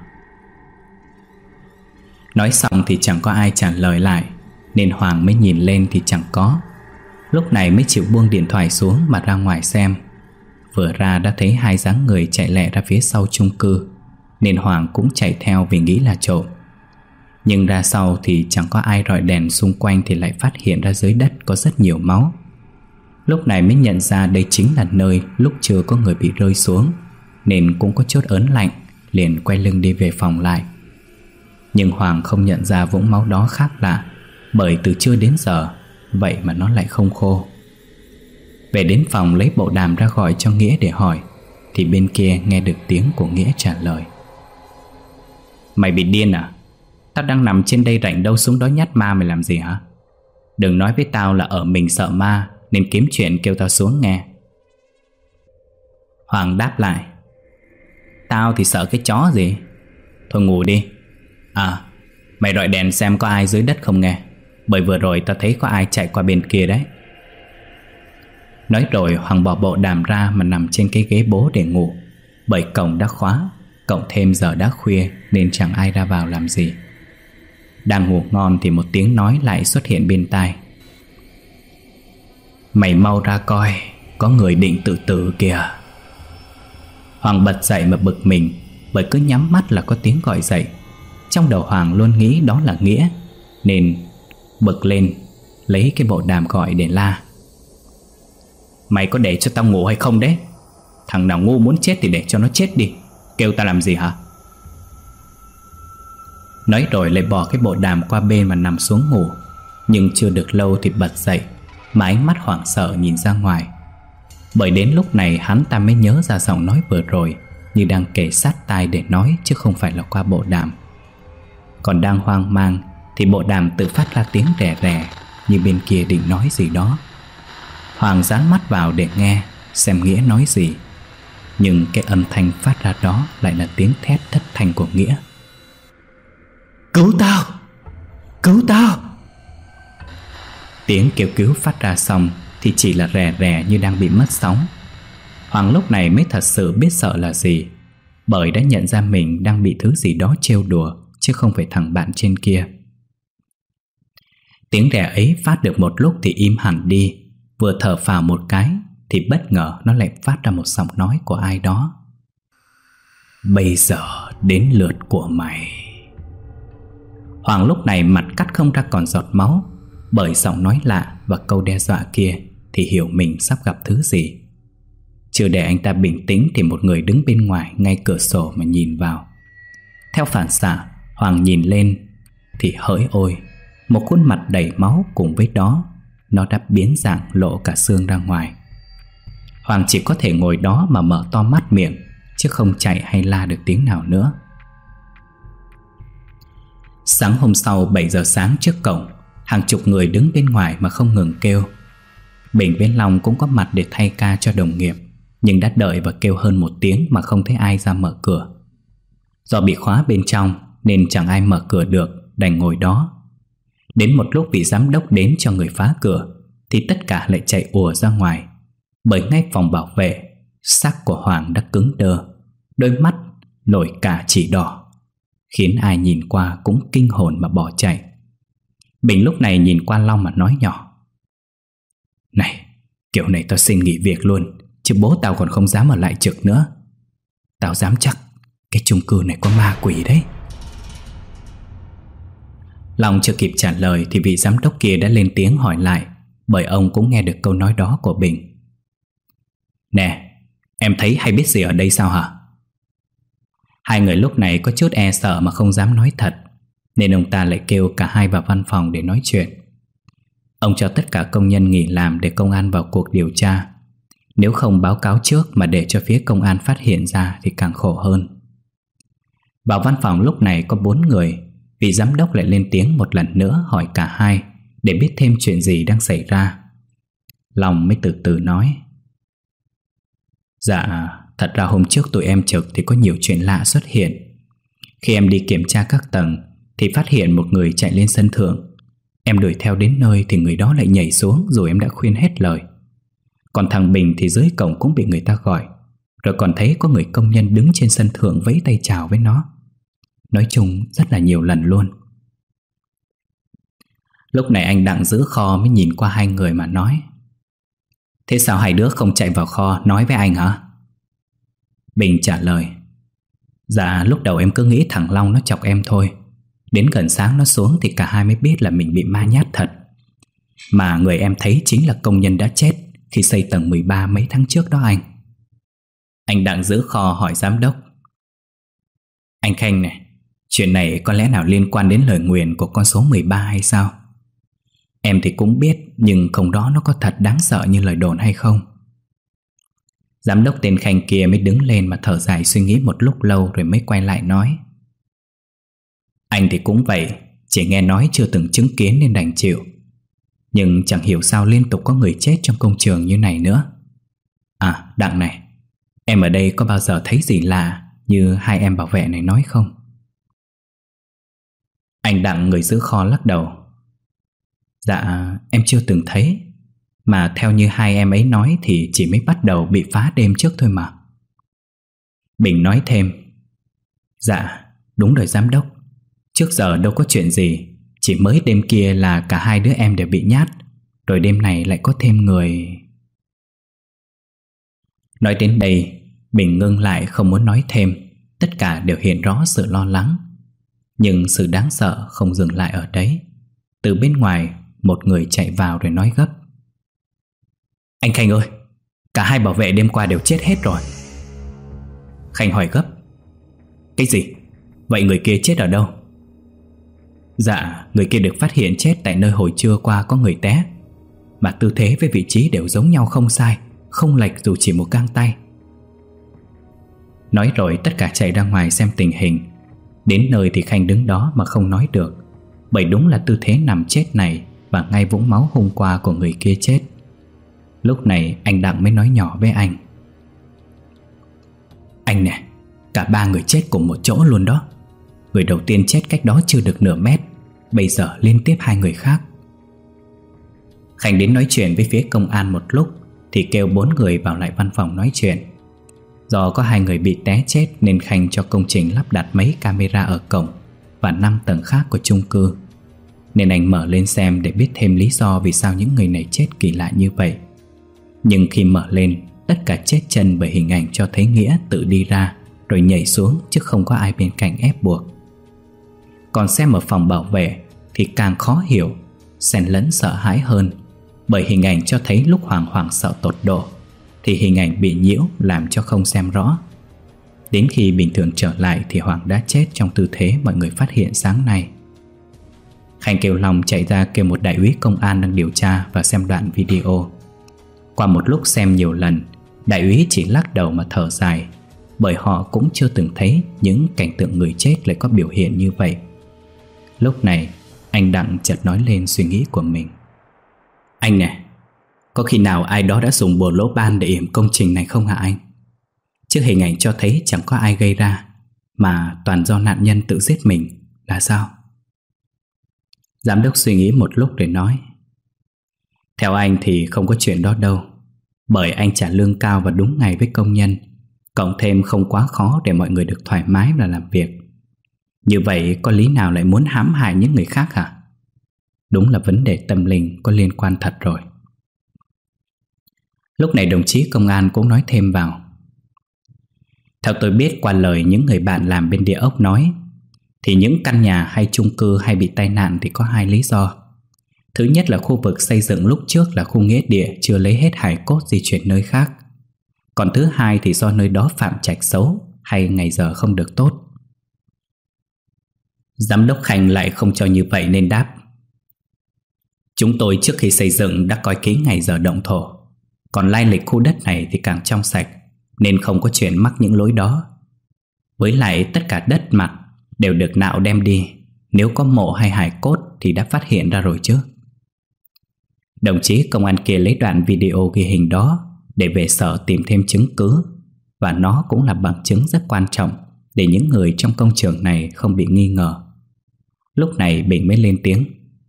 Nói xong thì chẳng có ai trả lời lại, nên Hoàng mới nhìn lên thì chẳng có. Lúc này mới chịu buông điện thoại xuống mà ra ngoài xem. Vừa ra đã thấy hai dáng người chạy lẹ ra phía sau chung cư, nên Hoàng cũng chạy theo vì nghĩ là trộm. Nhưng ra sau thì chẳng có ai rọi đèn xung quanh thì lại phát hiện ra dưới đất có rất nhiều máu. Lúc này mới nhận ra đây chính là nơi lúc chưa có người bị rơi xuống, nên cũng có chút ớn lạnh, liền quay lưng đi về phòng lại. Nhưng Hoàng không nhận ra vũng máu đó khác lạ, bởi từ trưa đến giờ vậy mà nó lại không khô. Về đến phòng lấy bộ đàm ra gọi cho Nghĩa để hỏi, thì bên kia nghe được tiếng của Nghĩa trả lời: mày bị điên à? Tao đang nằm trên đây rảnh đâu xuống đó nhát ma mày làm gì hả? Đừng nói với tao là ở mình sợ ma nên kiếm chuyện kêu tao xuống nghe. Hoàng đáp lại: tao thì sợ cái chó gì. Thôi ngủ đi. Mày rọi đèn xem có ai dưới đất không nghe, bởi vừa rồi tao thấy có ai chạy qua bên kia đấy. Nói rồi Hoàng bỏ bộ đàm ra mà nằm trên cái ghế bố để ngủ, bởi cổng đã khóa, cộng thêm giờ đã khuya nên chẳng ai ra vào làm gì. Đang ngủ ngon thì một tiếng nói lại xuất hiện bên tai: mày mau ra coi, có người định tự tử kìa. Hoàng bật dậy mà bực mình, bởi cứ nhắm mắt là có tiếng gọi dậy. Trong đầu Hoàng luôn nghĩ đó là Nghĩa, nên bực lên lấy cái bộ đàm gọi để la: mày có để cho tao ngủ hay không đấy? Thằng nào ngu muốn chết thì để cho nó chết đi, kêu tao làm gì hả? Nói rồi lại bỏ cái bộ đàm qua bên mà nằm xuống ngủ. Nhưng chưa được lâu thì bật dậy, mà ánh mắt hoảng sợ nhìn ra ngoài. Bởi đến lúc này hắn ta mới nhớ ra giọng nói vừa rồi như đang kề sát tai để nói, chứ không phải là qua bộ đàm. Còn đang hoang mang thì bộ đàm tự phát ra tiếng rè rè, như bên kia định nói gì đó. Hoàng dán mắt vào để nghe xem Nghĩa nói gì, nhưng cái âm thanh phát ra đó lại là tiếng thét thất thanh của Nghĩa: cứu tao! Cứu tao! Tiếng kêu cứu phát ra xong thì chỉ là rè rè như đang bị mất sóng. Hoàng lúc này mới thật sự biết sợ là gì, bởi đã nhận ra mình đang bị thứ gì đó trêu đùa, chứ không phải thằng bạn trên kia. Tiếng rè ấy phát được một lúc thì im hẳn đi. Vừa thở phào một cái thì bất ngờ nó lại phát ra một giọng nói của ai đó: bây giờ đến lượt của mày. Hoàng lúc này mặt cắt không ra còn giọt máu, bởi giọng nói lạ và câu đe dọa kia thì hiểu mình sắp gặp thứ gì. Chưa để anh ta bình tĩnh thì một người đứng bên ngoài ngay cửa sổ mà nhìn vào. Theo phản xạ, Hoàng nhìn lên thì hỡi ôi, một khuôn mặt đầy máu, cùng với đó nó đã biến dạng lộ cả xương ra ngoài. Hoàng chỉ có thể ngồi đó mà mở to mắt miệng, chứ không chạy hay la được tiếng nào nữa. Sáng hôm sau 7 giờ sáng trước cổng, hàng chục người đứng bên ngoài mà không ngừng kêu. Bình với Long cũng có mặt để thay ca cho đồng nghiệp, nhưng đã đợi và kêu hơn 1 tiếng mà không thấy ai ra mở cửa. Do bị khóa bên trong nên chẳng ai mở cửa được, đành ngồi đó. Đến một lúc vị giám đốc đến cho người phá cửa thì tất cả lại chạy ùa ra ngoài, bởi ngay phòng bảo vệ, xác của Hoàng đã cứng đơ, đôi mắt nổi cả chỉ đỏ, khiến ai nhìn qua cũng kinh hồn mà bỏ chạy. Bình lúc này nhìn qua Long mà nói nhỏ: này, kiểu này tao xin nghỉ việc luôn, chứ bố tao còn không dám ở lại trực nữa. Tao dám chắc cái chung cư này có ma quỷ đấy. Long chưa kịp trả lời thì vị giám đốc kia đã lên tiếng hỏi lại, bởi ông cũng nghe được câu nói đó của Bình. Nè, em thấy hay biết gì ở đây sao hả? Hai người lúc này có chút e sợ mà không dám nói thật, nên ông ta lại kêu cả hai vào văn phòng để nói chuyện. Ông cho tất cả công nhân nghỉ làm để công an vào cuộc điều tra. Nếu không báo cáo trước mà để cho phía công an phát hiện ra thì càng khổ hơn. Vào văn phòng lúc này có 4 người. Vị giám đốc lại lên tiếng một lần nữa hỏi cả hai để biết thêm chuyện gì đang xảy ra. Long mới từ từ nói. Dạ, thật ra hôm trước tụi em trực thì có nhiều chuyện lạ xuất hiện. Khi em đi kiểm tra các tầng thì phát hiện một người chạy lên sân thượng. Em đuổi theo đến nơi thì người đó lại nhảy xuống, rồi em đã khuyên hết lời. Còn thằng Bình thì dưới cổng cũng bị người ta gọi. Rồi còn thấy có người công nhân đứng trên sân thượng vẫy tay chào với nó. Nói chung rất là nhiều lần luôn. Lúc này anh Đặng giữ kho mới nhìn qua hai người mà nói. Thế sao hai đứa không chạy vào kho nói với anh hả? Bình trả lời. Dạ, lúc đầu em cứ nghĩ thằng Long nó chọc em thôi. Đến gần sáng nó xuống thì cả hai mới biết là mình bị ma nhát thật. Mà người em thấy chính là công nhân đã chết khi xây tầng 13 mấy tháng trước đó anh. Anh Đặng giữ kho hỏi giám đốc. Anh Khanh này, chuyện này có lẽ nào liên quan đến lời nguyền của con số 13 hay sao? Em thì cũng biết, nhưng không đó nó có thật đáng sợ như lời đồn hay không? Giám đốc tên Khanh kia mới đứng lên mà thở dài suy nghĩ một lúc lâu rồi mới quay lại nói. Anh thì cũng vậy, chỉ nghe nói chưa từng chứng kiến nên đành chịu. Nhưng chẳng hiểu sao liên tục có người chết trong công trường như này nữa. À, Đặng này, em ở đây có bao giờ thấy gì lạ như hai em bảo vệ này nói không? Anh Đặng người giữ kho lắc đầu. Dạ, em chưa từng thấy. Mà theo như hai em ấy nói thì chỉ mới bắt đầu bị phá đêm trước thôi mà. Bình nói thêm. Dạ, đúng rồi giám đốc. Trước giờ đâu có chuyện gì. Chỉ mới đêm kia là cả hai đứa em đều bị nhát. Rồi đêm này lại có thêm người. Nói đến đây, Bình ngưng lại không muốn nói thêm. Tất cả đều hiện rõ sự lo lắng. Nhưng sự đáng sợ không dừng lại ở đấy. Từ bên ngoài, một người chạy vào rồi nói gấp. Anh Khanh ơi, cả hai bảo vệ đêm qua đều chết hết rồi. Khanh hỏi gấp. Cái gì? Vậy người kia chết ở đâu? Dạ, người kia được phát hiện chết tại nơi hồi trưa qua có người té. Mà tư thế với vị trí đều giống nhau không sai, không lệch dù chỉ một gang tay. Nói rồi tất cả chạy ra ngoài xem tình hình. Đến nơi thì Khanh đứng đó mà không nói được, bởi đúng là tư thế nằm chết này và ngay vũng máu hôm qua của người kia chết. Lúc này anh Đặng mới nói nhỏ với anh. Anh nè, cả ba người chết cùng một chỗ luôn đó. Người đầu tiên chết cách đó chưa được nửa mét, bây giờ liên tiếp hai người khác. Khanh đến nói chuyện với phía công an một lúc thì kêu 4 người vào lại văn phòng nói chuyện. Do có 2 người bị té chết nên Khanh cho công trình lắp đặt mấy camera ở cổng và 5 tầng khác của chung cư. Nên anh mở lên xem để biết thêm lý do vì sao những người này chết kỳ lạ như vậy. Nhưng khi mở lên, tất cả chết chân bởi hình ảnh cho thấy Nghĩa tự đi ra rồi nhảy xuống chứ không có ai bên cạnh ép buộc. Còn xem ở phòng bảo vệ thì càng khó hiểu, xen lẫn sợ hãi hơn, bởi hình ảnh cho thấy lúc Hoàng hoảng sợ tột độ thì hình ảnh bị nhiễu làm cho không xem rõ. Đến khi bình thường trở lại thì Hoàng đã chết trong tư thế mọi người phát hiện sáng nay. Khanh kêu Long chạy ra kêu một đại úy công an đang điều tra và xem đoạn video. Qua một lúc xem nhiều lần, đại úy chỉ lắc đầu mà thở dài, bởi họ cũng chưa từng thấy những cảnh tượng người chết lại có biểu hiện như vậy. Lúc này anh Đặng chợt nói lên suy nghĩ của mình. Anh nè, có khi nào ai đó đã dùng bùa lỗ ban để yểm công trình này không hả anh? Chứ hình ảnh cho thấy chẳng có ai gây ra, mà toàn do nạn nhân tự giết mình là sao? Giám đốc suy nghĩ một lúc để nói. Theo anh thì không có chuyện đó đâu, bởi anh trả lương cao và đúng ngày với công nhân, cộng thêm không quá khó để mọi người được thoải mái và làm việc. Như vậy có lý nào lại muốn hãm hại những người khác hả? Đúng là vấn đề tâm linh có liên quan thật rồi. Lúc này đồng chí công an cũng nói thêm vào. Theo tôi biết qua lời những người bạn làm bên địa ốc nói, thì những căn nhà hay chung cư hay bị tai nạn thì có 2 lý do. Thứ nhất là khu vực xây dựng lúc trước là khu nghĩa địa, chưa lấy hết hài cốt di chuyển nơi khác. Còn thứ hai thì do nơi đó phạm trạch xấu hay ngày giờ không được tốt. Giám đốc Khanh lại không cho như vậy nên đáp: chúng tôi trước khi xây dựng đã coi kỹ ngày giờ động thổ. Còn lai lịch khu đất này thì càng trong sạch, nên không có chuyện mắc những lỗi đó. Với lại tất cả đất mặt đều được nạo đem đi. Nếu có mộ hay hài cốt thì đã phát hiện ra rồi chứ. Đồng chí công an kia lấy đoạn video ghi hình đó để về sở tìm thêm chứng cứ, và nó cũng là bằng chứng rất quan trọng để những người trong công trường này không bị nghi ngờ. Lúc này Bình mới lên tiếng: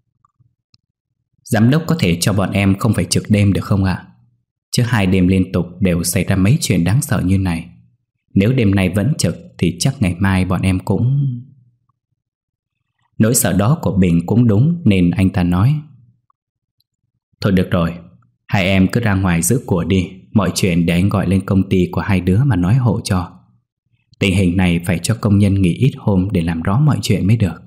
giám đốc có thể cho bọn em không phải trực đêm được không ạ? Chứ 2 đêm liên tục đều xảy ra mấy chuyện đáng sợ như này. Nếu đêm nay vẫn trực thì chắc ngày mai bọn em cũng... Nỗi sợ đó của Bình cũng đúng, nên anh ta nói: thôi được rồi, hai em cứ ra ngoài giữ của đi. Mọi chuyện để anh gọi lên công ty của hai đứa mà nói hộ cho. Tình hình này phải cho công nhân nghỉ ít hôm để làm rõ mọi chuyện mới được.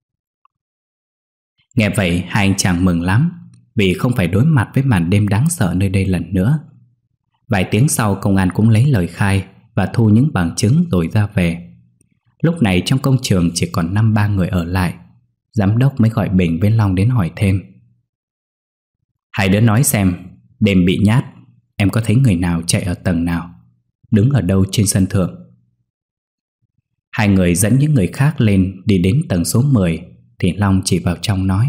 Nghe vậy hai anh chàng mừng lắm, vì không phải đối mặt với màn đêm đáng sợ nơi đây lần nữa. Vài tiếng sau công an cũng lấy lời khai và thu những bằng chứng rồi ra về. Lúc này trong công trường chỉ còn 5-3 người ở lại. Giám đốc mới gọi Bình với Long đến hỏi thêm: hai đứa nói xem, đêm bị nhát em có thấy người nào chạy ở tầng nào, đứng ở đâu trên sân thượng? Hai người dẫn những người khác lên đi đến tầng số 10 thì Long chỉ vào trong nói: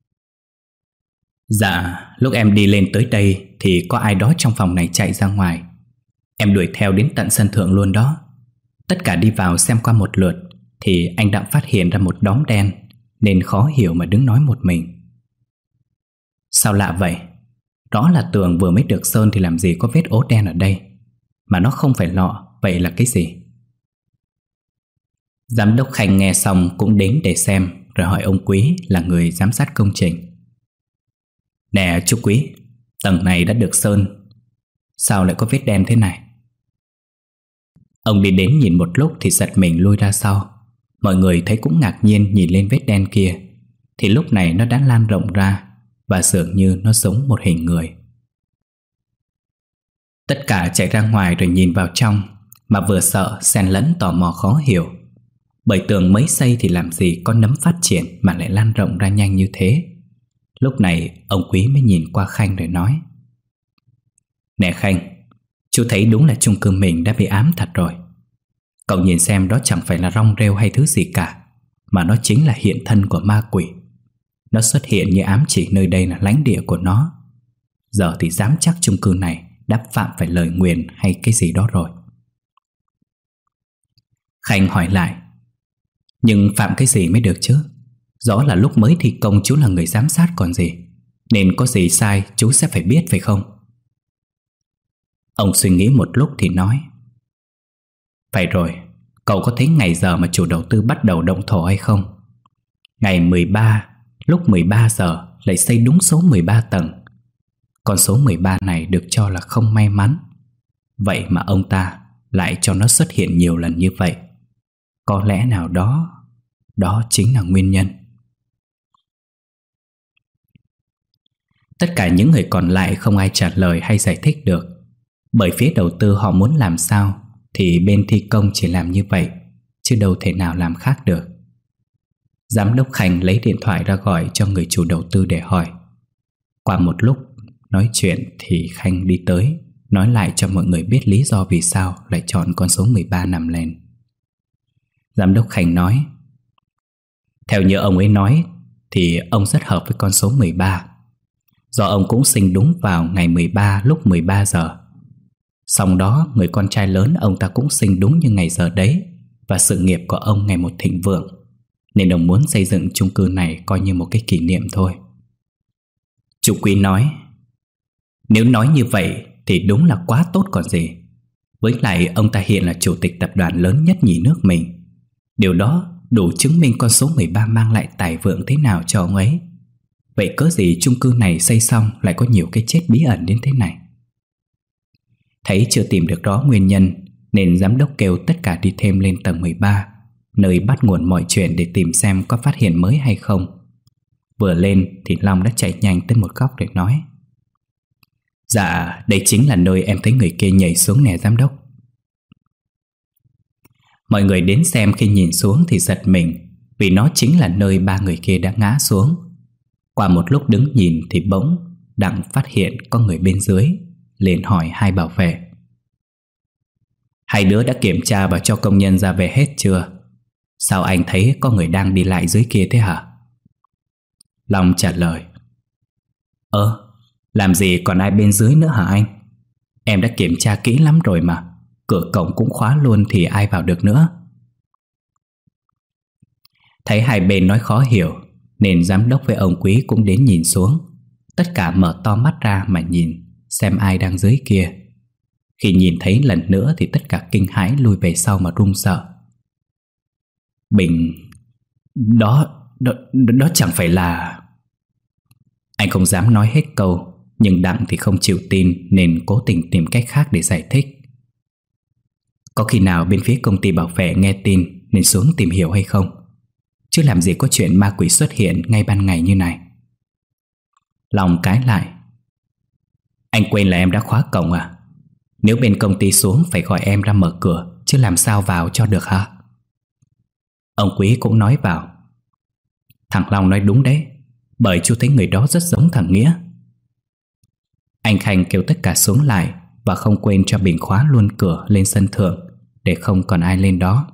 dạ, lúc em đi lên tới đây thì có ai đó trong phòng này chạy ra ngoài. Em đuổi theo đến tận sân thượng luôn đó. Tất cả đi vào xem qua một lượt thì anh đã phát hiện ra một đóm đen, nên khó hiểu mà đứng nói một mình. Sao lạ vậy? Đó là tường vừa mới được sơn thì làm gì có vết ố đen ở đây. Mà nó không phải lọ, vậy là cái gì? Giám đốc Khanh nghe xong cũng đến để xem, rồi hỏi ông Quý là người giám sát công trình: nè chú Quý, tầng này đã được sơn, sao lại có vết đen thế này? Ông đi đến nhìn một lúc thì giật mình lui ra sau. Mọi người thấy cũng ngạc nhiên nhìn lên vết đen kia, thì lúc này nó đã lan rộng ra và dường như nó giống một hình người. Tất cả chạy ra ngoài rồi nhìn vào trong, mà vừa sợ xen lẫn tò mò khó hiểu. Bởi tường mới xây thì làm gì có nấm phát triển mà lại lan rộng ra nhanh như thế. Lúc này ông Quý mới nhìn qua Khanh rồi nói: nè Khanh, chú thấy đúng là chung cư mình đã bị ám thật rồi. Cậu nhìn xem, đó chẳng phải là rong rêu hay thứ gì cả, mà nó chính là hiện thân của ma quỷ. Nó xuất hiện như ám chỉ nơi đây là lãnh địa của nó. Giờ thì dám chắc chung cư này đã phạm phải lời nguyền hay cái gì đó rồi. Khanh hỏi lại: nhưng phạm cái gì mới được chứ? Rõ là lúc mới thi công chú là người giám sát còn gì, nên có gì sai chú sẽ phải biết phải không? Ông suy nghĩ một lúc thì nói: phải rồi, cậu có thấy ngày giờ mà chủ đầu tư bắt đầu động thổ hay không? Ngày 13, lúc 13 giờ lại xây đúng số 13 tầng. Con số 13 này được cho là không may mắn. Vậy mà ông ta lại cho nó xuất hiện nhiều lần như vậy. Có lẽ nào đó chính là nguyên nhân. Tất cả những người còn lại không ai trả lời hay giải thích được. Bởi phía đầu tư họ muốn làm sao thì bên thi công chỉ làm như vậy, chứ đâu thể nào làm khác được. Giám đốc Khanh lấy điện thoại ra gọi cho người chủ đầu tư để hỏi. Qua một lúc nói chuyện thì Khanh đi tới, nói lại cho mọi người biết lý do vì sao lại chọn con số 13 nằm lên. Giám đốc Khanh nói: theo như ông ấy nói thì ông rất hợp với con số 13. Do ông cũng sinh đúng vào ngày 13 lúc 13 giờ. Xong đó người con trai lớn ông ta cũng sinh đúng như ngày giờ đấy, và sự nghiệp của ông ngày một thịnh vượng, nên ông muốn xây dựng chung cư này coi như một cái kỷ niệm thôi. Chủ Quý nói: nếu nói như vậy thì đúng là quá tốt còn gì. Với lại ông ta hiện là chủ tịch tập đoàn lớn nhất nhì nước mình. Điều đó đủ chứng minh con số 13 mang lại tài vượng thế nào cho ông ấy. Vậy cớ gì chung cư này xây xong lại có nhiều cái chết bí ẩn đến thế này? Thấy chưa tìm được rõ nguyên nhân nên giám đốc kêu tất cả đi thêm lên tầng 13, nơi bắt nguồn mọi chuyện, để tìm xem có phát hiện mới hay không. Vừa lên thì Long đã chạy nhanh tới một góc để nói: Dạ, đây chính là nơi em thấy người kia nhảy xuống nè giám đốc. Mọi người đến xem khi nhìn xuống thì giật mình, vì nó chính là nơi ba người kia đã ngã xuống. Qua một lúc đứng nhìn thì bỗng Đặng phát hiện có người bên dưới, liền hỏi hai bảo vệ: Hai đứa đã kiểm tra và cho công nhân ra về hết chưa? Sao anh thấy có người đang đi lại dưới kia thế hả? Long trả lời: Làm gì còn ai bên dưới nữa hả anh? Em đã kiểm tra kỹ lắm rồi mà, cửa cổng cũng khóa luôn thì ai vào được nữa. Thấy hai bên nói khó hiểu nên giám đốc với ông Quý cũng đến nhìn xuống. Tất cả mở to mắt ra mà nhìn xem ai đang dưới kia. Khi nhìn thấy lần nữa thì tất cả kinh hãi lùi về sau mà run sợ. Bình, đó chẳng phải là... Anh không dám nói hết câu, nhưng Đặng thì không chịu tin nên cố tình tìm cách khác để giải thích. Có khi nào bên phía công ty bảo vệ nghe tin nên xuống tìm hiểu hay không? Chứ làm gì có chuyện ma quỷ xuất hiện ngay ban ngày như này. Long cãi lại: Anh quên là em đã khóa cổng à? Nếu bên công ty xuống phải gọi em ra mở cửa, chứ làm sao vào cho được hả? Ông Quý cũng nói vào: Thằng Long nói đúng đấy, bởi chú thấy người đó rất giống thằng Nghĩa. Anh Khanh kêu tất cả xuống lại và không quên cho Bình khóa luôn cửa lên sân thượng, để không còn ai lên đó.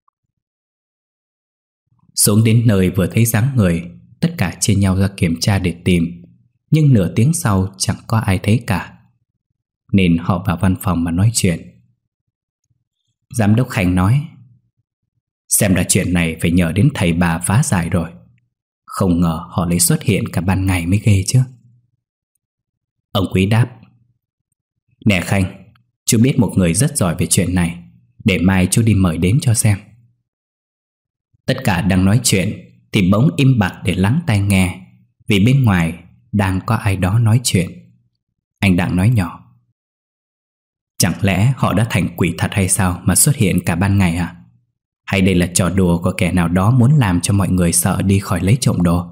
Xuống đến nơi vừa thấy dáng người, tất cả chia nhau ra kiểm tra để tìm, nhưng nửa tiếng sau chẳng có ai thấy cả, nên họ vào văn phòng mà nói chuyện. Giám đốc Khanh nói: Xem ra chuyện này phải nhờ đến thầy bà phá giải rồi. Không ngờ họ lại xuất hiện cả ban ngày mới ghê chứ. Ông Quý đáp: Nè Khanh, chú biết một người rất giỏi về chuyện này, để mai chú đi mời đến cho xem. Tất cả đang nói chuyện thì bỗng im bặt để lắng tai nghe, vì bên ngoài đang có ai đó nói chuyện. Anh Đặng nói nhỏ: Chẳng lẽ họ đã thành quỷ thật hay sao mà xuất hiện cả ban ngày à? Hay đây là trò đùa của kẻ nào đó muốn làm cho mọi người sợ đi khỏi lấy trộm đồ?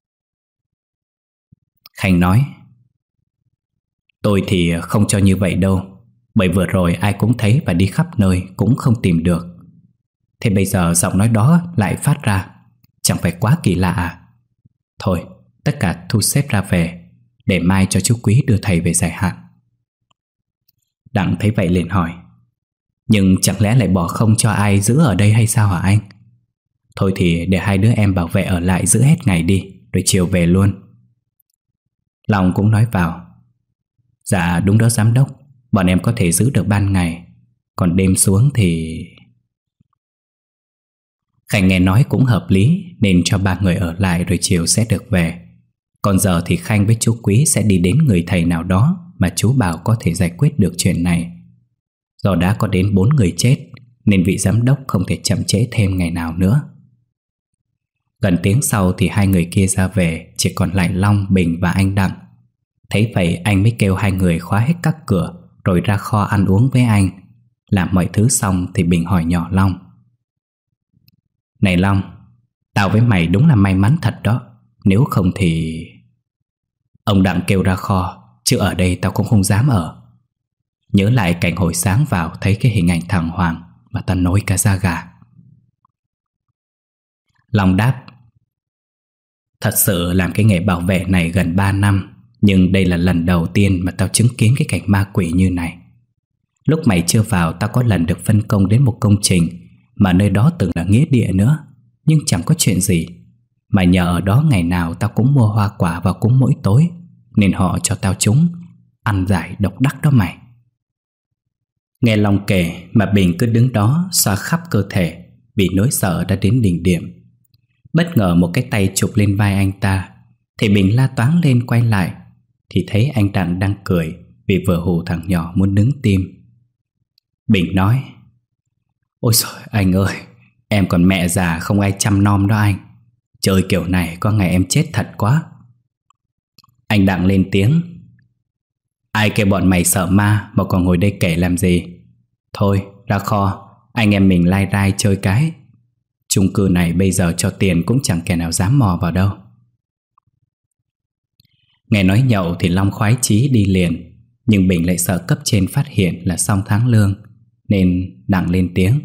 Khanh nói: Tôi thì không cho như vậy đâu, bởi vừa rồi ai cũng thấy và đi khắp nơi cũng không tìm được. Thế bây giờ giọng nói đó lại phát ra, chẳng phải quá kỳ lạ à? Thôi, tất cả thu xếp ra về, để mai cho chú Quý đưa thầy về giải hạn. Đặng thấy vậy liền hỏi: Nhưng chẳng lẽ lại bỏ không cho ai giữ ở đây hay sao hả anh? Thôi thì để hai đứa em bảo vệ ở lại giữ hết ngày đi, rồi chiều về luôn. Long cũng nói vào: Dạ đúng đó giám đốc, bọn em có thể giữ được ban ngày, còn đêm xuống thì... Khanh nghe nói cũng hợp lý nên cho ba người ở lại rồi chiều sẽ được về. Còn giờ thì Khanh với chú Quý sẽ đi đến người thầy nào đó mà chú bảo có thể giải quyết được chuyện này. Do đã có đến 4 người chết nên vị giám đốc không thể chậm trễ thêm ngày nào nữa. Gần tiếng sau thì hai người kia ra về, chỉ còn lại Long, Bình và anh Đặng. Thấy vậy anh mới kêu hai người khóa hết các cửa rồi ra kho ăn uống với anh. Làm mọi thứ xong thì Bình hỏi nhỏ Long: Này Long, tao với mày đúng là may mắn thật đó, nếu không thì... Ông Đặng kêu ra kho, chứ ở đây tao cũng không dám ở. Nhớ lại cảnh hồi sáng vào thấy cái hình ảnh thằng Hoàng mà tao nổi cả da gà. Long đáp: Thật sự làm cái nghề bảo vệ này gần 3 năm, nhưng đây là lần đầu tiên mà tao chứng kiến cái cảnh ma quỷ như này. Lúc mày chưa vào tao có lần được phân công đến một công trình mà nơi đó từng là nghĩa địa nữa, nhưng chẳng có chuyện gì. Mà nhờ ở đó ngày nào tao cũng mua hoa quả vào cúng mỗi tối, nên họ cho tao chúng ăn giải độc đắc đó mày. Nghe Long kể mà Bình cứ đứng đó xoa khắp cơ thể, vì nỗi sợ đã đến đỉnh điểm. Bất ngờ một cái tay chụp lên vai anh ta, thì Bình la toáng lên quay lại thì thấy anh Đặng đang cười vì vừa hù thằng nhỏ muốn đứng tim. Bình nói: Ôi trời anh ơi, em còn mẹ già không ai chăm nom đó anh. Chơi kiểu này có ngày em chết thật quá. Anh Đặng lên tiếng: Ai kêu bọn mày sợ ma mà còn ngồi đây kể làm gì? Thôi Ra kho, anh em mình lai rai chơi cái. Chung cư này bây giờ cho tiền cũng chẳng kẻ nào dám mò vào đâu. Nghe nói nhậu thì Long khoái chí đi liền, nhưng Bình lại sợ cấp trên phát hiện là xong tháng lương, nên Đặng lên tiếng.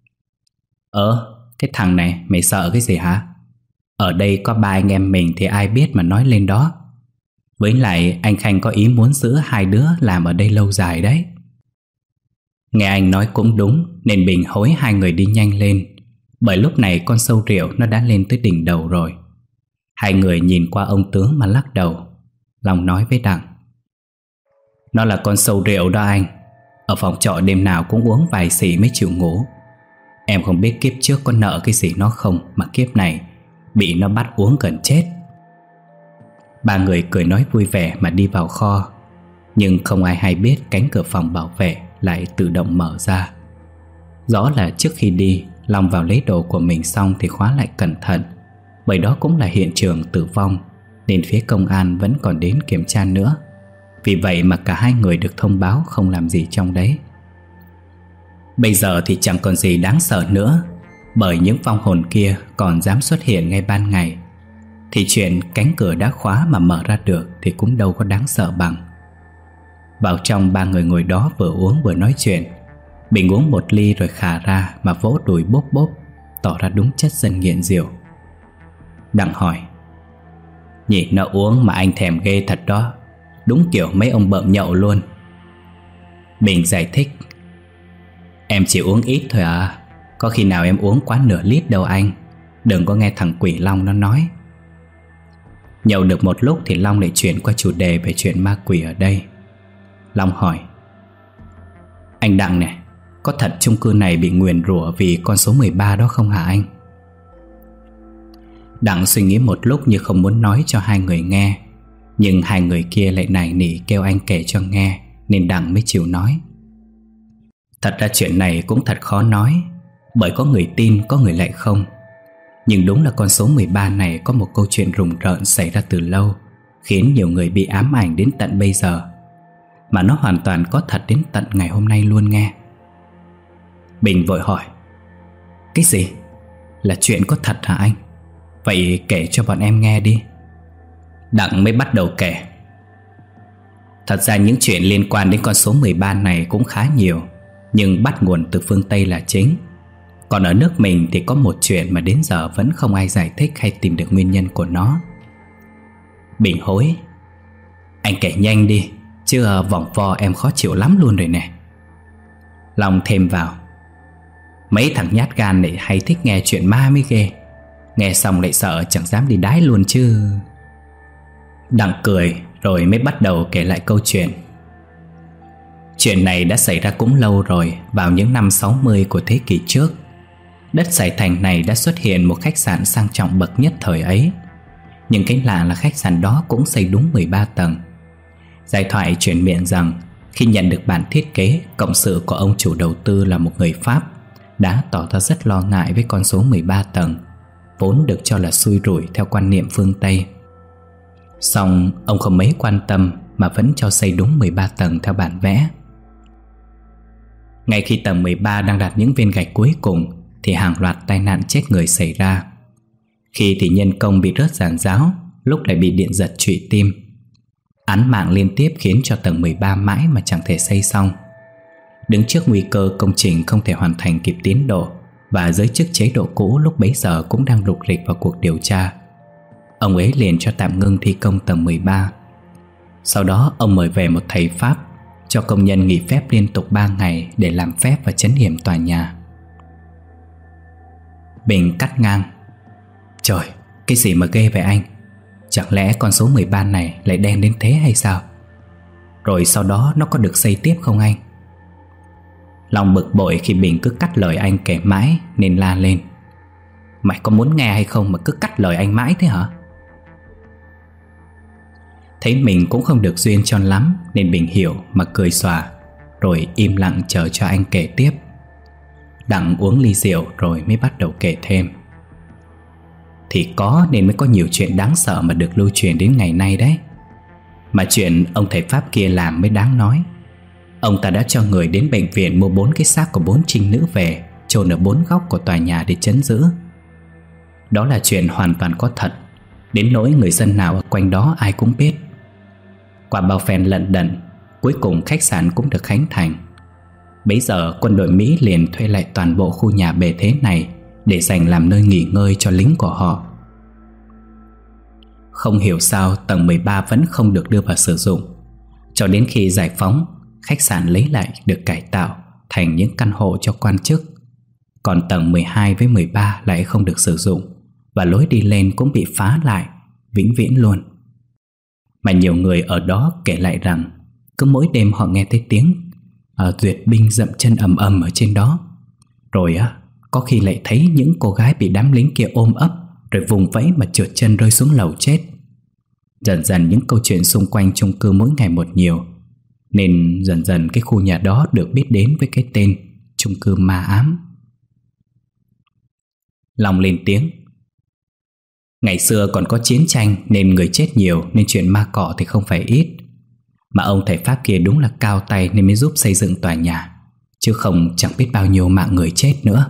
Cái thằng này mày sợ cái gì hả? Ở đây có 3 anh em mình thì ai biết mà nói lên đó. Với lại anh Khanh có ý muốn giữ 2 đứa làm ở đây lâu dài đấy. Nghe anh nói cũng đúng, nên Bình hối 2 người đi nhanh lên, bởi lúc này con sâu rượu nó đã lên tới đỉnh đầu rồi. 2 người nhìn qua ông tướng mà lắc đầu. Long nói với Đặng. Nó là con sâu rượu đó anh. Ở phòng trọ đêm nào cũng uống vài xì mới chịu ngủ. Em không biết kiếp trước có nợ cái gì nó không, mà kiếp này bị nó bắt uống gần chết. 3 người cười nói vui vẻ mà đi vào kho. Nhưng không ai hay biết cánh cửa phòng bảo vệ lại tự động mở ra. Rõ là trước khi đi, Long vào lấy đồ của mình xong thì khóa lại cẩn thận, bởi đó cũng là hiện trường tử vong, nên phía công an vẫn còn đến kiểm tra nữa. Vì vậy mà cả 2 người được thông báo không làm gì trong đấy. Bây giờ thì chẳng còn gì đáng sợ nữa, bởi những vong hồn kia còn dám xuất hiện ngay ban ngày, thì chuyện cánh cửa đã khóa mà mở ra được thì cũng đâu có đáng sợ bằng. Vào trong, 3 người ngồi đó vừa uống vừa nói chuyện. Bình uống 1 ly rồi khà ra mà vỗ đùi bốp bốp, tỏ ra đúng chất dân nghiện rượu. Đặng hỏi. Nhìn nó uống mà anh thèm ghê thật đó. Đúng kiểu mấy ông bợm nhậu luôn. Bình giải thích. Em chỉ uống ít thôi à. Có khi nào em uống quá nửa lít đâu anh. Đừng có nghe thằng quỷ Long nó nói. Nhậu được một lúc thì Long lại chuyển qua chủ đề về chuyện ma quỷ ở đây. Long hỏi. Anh Đặng này, có thật chung cư này bị nguyền rủa vì con số 13 đó không hả anh? Đặng suy nghĩ một lúc như không muốn nói cho 2 người nghe, nhưng 2 người kia lại nài nỉ kêu anh kể cho nghe, nên Đặng mới chịu nói. Thật ra chuyện này cũng thật khó nói, bởi có người tin có người lại không. Nhưng đúng là con số 13 này có một câu chuyện rùng rợn xảy ra từ lâu, khiến nhiều người bị ám ảnh đến tận bây giờ. Mà nó hoàn toàn có thật đến tận ngày hôm nay luôn nghe. Bình vội hỏi. Cái gì? Là chuyện có thật hả anh? Vậy kể cho bọn em nghe đi. Đặng mới bắt đầu kể. Thật ra những chuyện liên quan đến con số 13 này cũng khá nhiều, nhưng bắt nguồn từ phương Tây là chính. Còn ở nước mình thì có một chuyện mà đến giờ vẫn không ai giải thích hay tìm được nguyên nhân của nó. Bình hối. Anh kể nhanh đi, chứ vòng vo em khó chịu lắm luôn rồi nè. Long thêm vào. Mấy thằng nhát gan này hay thích nghe chuyện ma mới ghê. Nghe xong lại sợ chẳng dám đi đái luôn chứ. Đặng cười rồi mới bắt đầu kể lại câu chuyện. Chuyện này đã xảy ra cũng lâu rồi, vào những năm 60 của thế kỷ trước. Đất Sài Thành này đã xuất hiện một khách sạn sang trọng bậc nhất thời ấy. Nhưng cái lạ là khách sạn đó cũng xây đúng 13 tầng. Giải thoại truyền miệng rằng khi nhận được bản thiết kế, cộng sự của ông chủ đầu tư là một người Pháp đã tỏ ra rất lo ngại với con số 13 tầng, vốn được cho là xui rủi theo quan niệm phương Tây. Song ông không mấy quan tâm mà vẫn cho xây đúng 13 tầng theo bản vẽ. Ngay khi tầng 13 đang đặt những viên gạch cuối cùng thì hàng loạt tai nạn chết người xảy ra. Khi thì nhân công bị rớt giàn giáo, lúc lại bị điện giật trụy tim. Án mạng liên tiếp khiến cho tầng 13 mãi mà chẳng thể xây xong. Đứng trước nguy cơ công trình không thể hoàn thành kịp tiến độ, và giới chức chế độ cũ lúc bấy giờ cũng đang rục rịch vào cuộc điều tra, ông ấy liền cho tạm ngưng thi công tầng 13. Sau đó ông mời về một thầy Pháp, cho công nhân nghỉ phép liên tục 3 ngày để làm phép và trấn yểm tòa nhà. Bình cắt ngang. Trời, cái gì mà ghê vậy anh? Chẳng lẽ con số 13 này lại đen đến thế hay sao? Rồi sau đó nó có được xây tiếp không anh? Long bực bội khi Bình cứ cắt lời anh kể mãi nên la lên. Mày có muốn nghe hay không mà cứ cắt lời anh mãi thế hả? Thấy mình cũng không được duyên cho lắm nên Bình hiểu mà cười xòa, rồi im lặng chờ cho anh kể tiếp. Đặng uống ly rượu rồi mới bắt đầu kể thêm. Thì có nên mới có nhiều chuyện đáng sợ mà được lưu truyền đến ngày nay đấy. Mà chuyện ông thầy Pháp kia làm mới đáng nói. Ông ta đã cho người đến bệnh viện mua 4 cái xác của 4 trinh nữ về, chôn ở 4 góc của tòa nhà để trấn giữ. Đó là chuyện hoàn toàn có thật, đến nỗi người dân nào ở quanh đó ai cũng biết. Qua bao phen lận đận, cuối cùng khách sạn cũng được khánh thành. Bấy giờ quân đội Mỹ liền thuê lại toàn bộ khu nhà bề thế này để dành làm nơi nghỉ ngơi cho lính của họ. Không hiểu sao tầng 13 vẫn không được đưa vào sử dụng. Cho đến khi giải phóng, khách sạn lấy lại được cải tạo thành những căn hộ cho quan chức. Còn tầng 12 với 13 lại không được sử dụng, và lối đi lên cũng bị phá lại, vĩnh viễn luôn. Mà nhiều người ở đó kể lại rằng cứ mỗi đêm họ nghe thấy tiếng duyệt binh dậm chân ầm ầm ở trên đó. Rồi có khi lại thấy những cô gái bị đám lính kia ôm ấp rồi vùng vẫy mà trượt chân rơi xuống lầu chết. Dần dần những câu chuyện xung quanh chung cư mỗi ngày một nhiều, nên dần dần cái khu nhà đó được biết đến với cái tên chung cư ma ám. Long lên tiếng: ngày xưa còn có chiến tranh nên người chết nhiều, nên chuyện ma cọ thì không phải ít. Mà ông thầy Pháp kia đúng là cao tay nên mới giúp xây dựng tòa nhà, chứ không chẳng biết bao nhiêu mạng người chết nữa.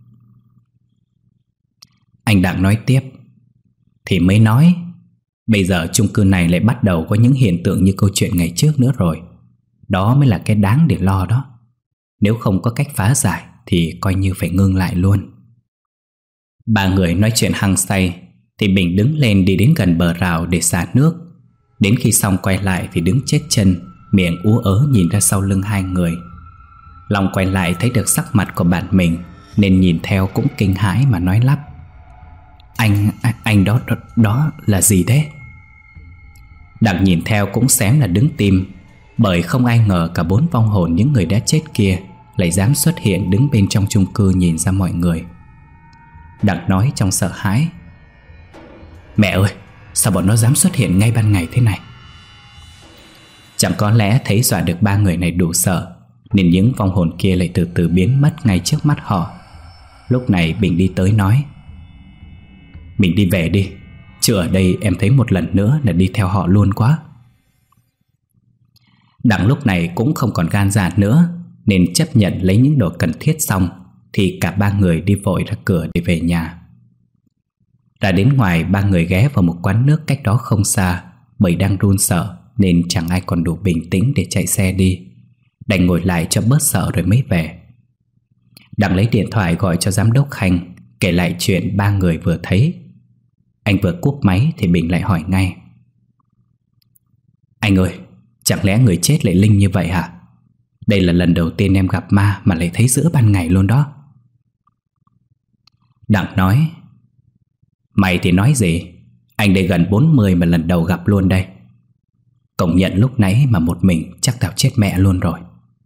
Anh Đặng nói tiếp: thì mới nói, bây giờ chung cư này lại bắt đầu có những hiện tượng như câu chuyện ngày trước nữa rồi. Đó mới là cái đáng để lo đó. Nếu không có cách phá giải thì coi như phải ngưng lại luôn. Ba người nói chuyện hăng say thì Bình đứng lên đi đến gần bờ rào để xả nước. Đến khi xong quay lại thì đứng chết chân, miệng ú ớ nhìn ra sau lưng hai người. Long quay lại thấy được sắc mặt của bạn mình nên nhìn theo cũng kinh hãi mà nói lắp: Anh đó là gì thế? Đặng nhìn theo cũng xém là đứng tim, bởi không ai ngờ cả 4 vong hồn những người đã chết kia lại dám xuất hiện đứng bên trong chung cư nhìn ra mọi người. Đặng nói trong sợ hãi: mẹ ơi, sao bọn nó dám xuất hiện ngay ban ngày thế này? Chẳng có lẽ thấy dọa được 3 người này đủ sợ, nên những vong hồn kia lại từ từ biến mất ngay trước mắt họ. Lúc này Bình đi tới nói: mình đi về đi, chứ ở đây em thấy một lần nữa là đi theo họ luôn quá. Đặng lúc này cũng không còn gan dạ nữa, nên chấp nhận lấy những đồ cần thiết xong thì cả 3 người đi vội ra cửa để về nhà. Ra đến ngoài, 3 người ghé vào một quán nước cách đó không xa, bởi đang run sợ nên chẳng ai còn đủ bình tĩnh để chạy xe đi, đành ngồi lại cho bớt sợ rồi mới về. Đặng lấy điện thoại gọi cho giám đốc Khanh, kể lại chuyện 3 người vừa thấy. Anh vừa cúp máy thì Bình lại hỏi ngay: anh ơi, chẳng lẽ người chết lại linh như vậy hả? Đây là lần đầu tiên em gặp ma mà lại thấy giữa ban ngày luôn đó. Đặng nói: mày thì nói gì, anh đây gần 40 mà lần đầu gặp luôn đây. Công nhận lúc nãy mà một mình chắc tao chết mẹ luôn rồi.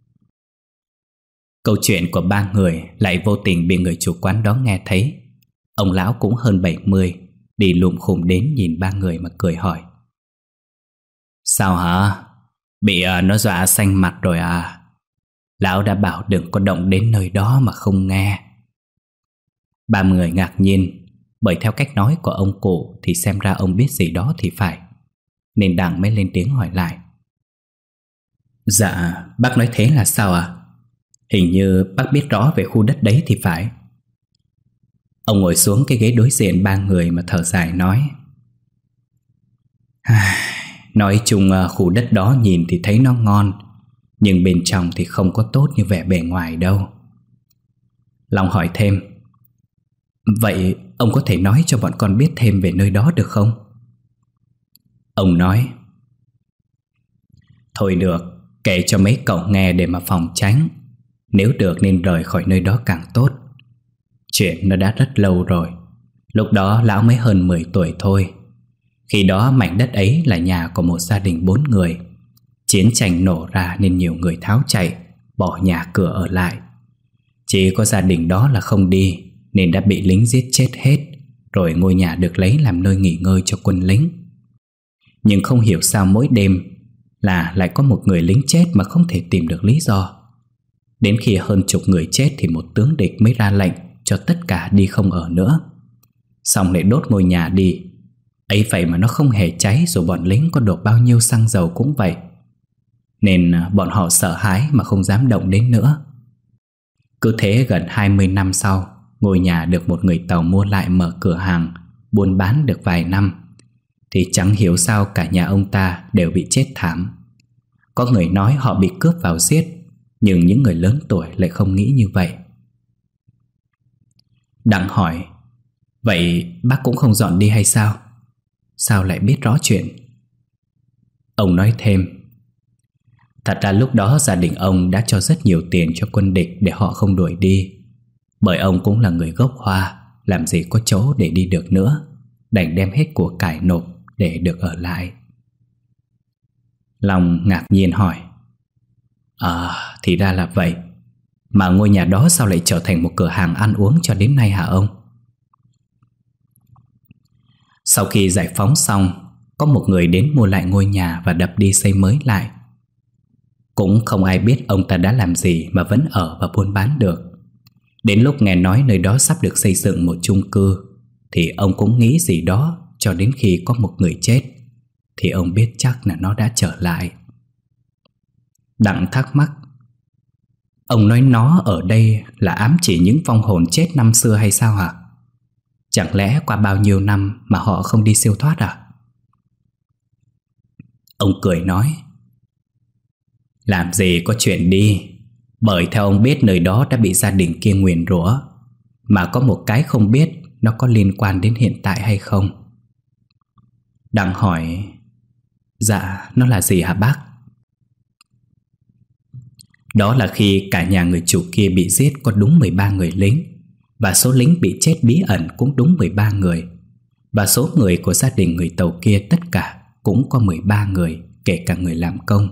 Câu chuyện của 3 người lại vô tình bị người chủ quán đó nghe thấy. Ông lão cũng hơn 70, đi lùm khùm đến nhìn 3 người mà cười hỏi: sao hả? Bị nó dọa xanh mặt rồi à? Lão đã bảo đừng có động đến nơi đó mà không nghe. 3 người ngạc nhiên, bởi theo cách nói của ông cụ thì xem ra ông biết gì đó thì phải, nên Đặng mới lên tiếng hỏi lại: dạ, bác nói thế là sao à? Hình như bác biết rõ về khu đất đấy thì phải. Ông ngồi xuống cái ghế đối diện 3 người mà thở dài nói: nói chung khu đất đó nhìn thì thấy nó ngon, nhưng bên trong thì không có tốt như vẻ bề ngoài đâu. Long hỏi thêm: vậy ông có thể nói cho bọn con biết thêm về nơi đó được không? Ông nói: thôi được, kể cho mấy cậu nghe để mà phòng tránh. Nếu được nên rời khỏi nơi đó càng tốt. Chuyện nó đã rất lâu rồi. Lúc đó lão mới hơn 10 tuổi thôi. Khi đó mảnh đất ấy là nhà của một gia đình 4 người. Chiến tranh nổ ra nên nhiều người tháo chạy, bỏ nhà cửa ở lại. Chỉ có gia đình đó là không đi, nên đã bị lính giết chết hết. Rồi ngôi nhà được lấy làm nơi nghỉ ngơi cho quân lính. Nhưng không hiểu sao mỗi đêm là lại có một người lính chết mà không thể tìm được lý do. Đến khi hơn chục người chết thì một tướng địch mới ra lệnh cho tất cả đi không ở nữa. Xong lại đốt ngôi nhà đi. Ấy vậy mà nó không hề cháy, dù bọn lính có đổ bao nhiêu xăng dầu cũng vậy. nên bọn họ sợ hãi mà không dám động đến nữa. Cứ thế gần 20 năm sau, ngôi nhà được một người Tàu mua lại mở cửa hàng buôn bán được vài năm, thì chẳng hiểu sao cả nhà ông ta đều bị chết thảm. Có người nói họ bị cướp vào giết, nhưng những người lớn tuổi lại không nghĩ như vậy. Đặng hỏi: vậy bác cũng không dọn đi hay sao? Sao lại biết rõ chuyện? Ông nói thêm: thật ra lúc đó gia đình ông đã cho rất nhiều tiền cho quân địch để họ không đuổi đi. Bởi ông cũng là người gốc Hoa, làm gì có chỗ để đi được nữa, đành đem hết của cải nộp để được ở lại. Long ngạc nhiên hỏi: thì ra là vậy. Mà ngôi nhà đó sao lại trở thành một cửa hàng ăn uống cho đến nay hả ông? Sau khi giải phóng xong, có một người đến mua lại ngôi nhà và đập đi xây mới lại. Cũng không ai biết ông ta đã làm gì mà vẫn ở và buôn bán được. Đến lúc nghe nói nơi đó sắp được xây dựng một chung cư, thì ông cũng nghĩ gì đó, cho đến khi có một người chết thì ông biết chắc là nó đã trở lại. Đặng thắc mắc: ông nói nó ở đây là ám chỉ những vong hồn chết năm xưa hay sao hả? Chẳng lẽ qua bao nhiêu năm mà họ không đi siêu thoát à? Ông cười nói: làm gì có chuyện đi. Bởi theo ông biết nơi đó đã bị gia đình kia nguyền rủa. Mà có một cái không biết nó có liên quan đến hiện tại hay không. Đặng hỏi: dạ, nó là gì hả bác? Đó là khi cả nhà người chủ kia bị giết có đúng 13 người lính, và số lính bị chết bí ẩn cũng đúng 13 người. Và số người của gia đình người Tàu kia tất cả cũng có 13 người, kể cả người làm công.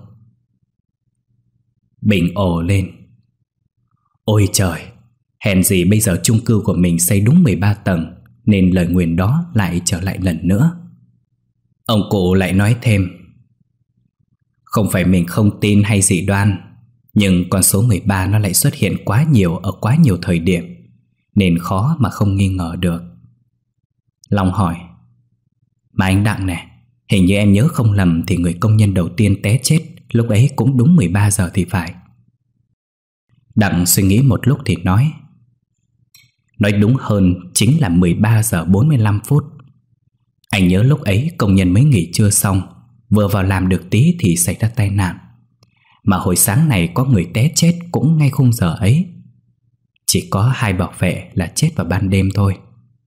Bình ồ lên: ôi trời, hèn gì bây giờ chung cư của mình xây đúng 13 tầng, nên lời nguyền đó lại trở lại lần nữa. Ông cụ lại nói thêm: không phải mình không tin hay dị đoan, nhưng con số 13 nó lại xuất hiện quá nhiều ở quá nhiều thời điểm, nên khó mà không nghi ngờ được. Long hỏi: mà anh Đặng này, hình như em nhớ không lầm thì người công nhân đầu tiên té chết lúc ấy cũng đúng 13 giờ thì phải. Đặng suy nghĩ một lúc thì nói đúng hơn chính là 13 giờ 45 phút. Anh nhớ lúc ấy công nhân mới nghỉ trưa xong, vừa vào làm được tí thì xảy ra tai nạn. Mà hồi sáng này có người té chết cũng ngay khung giờ ấy. Chỉ có 2 bảo vệ là chết vào ban đêm thôi.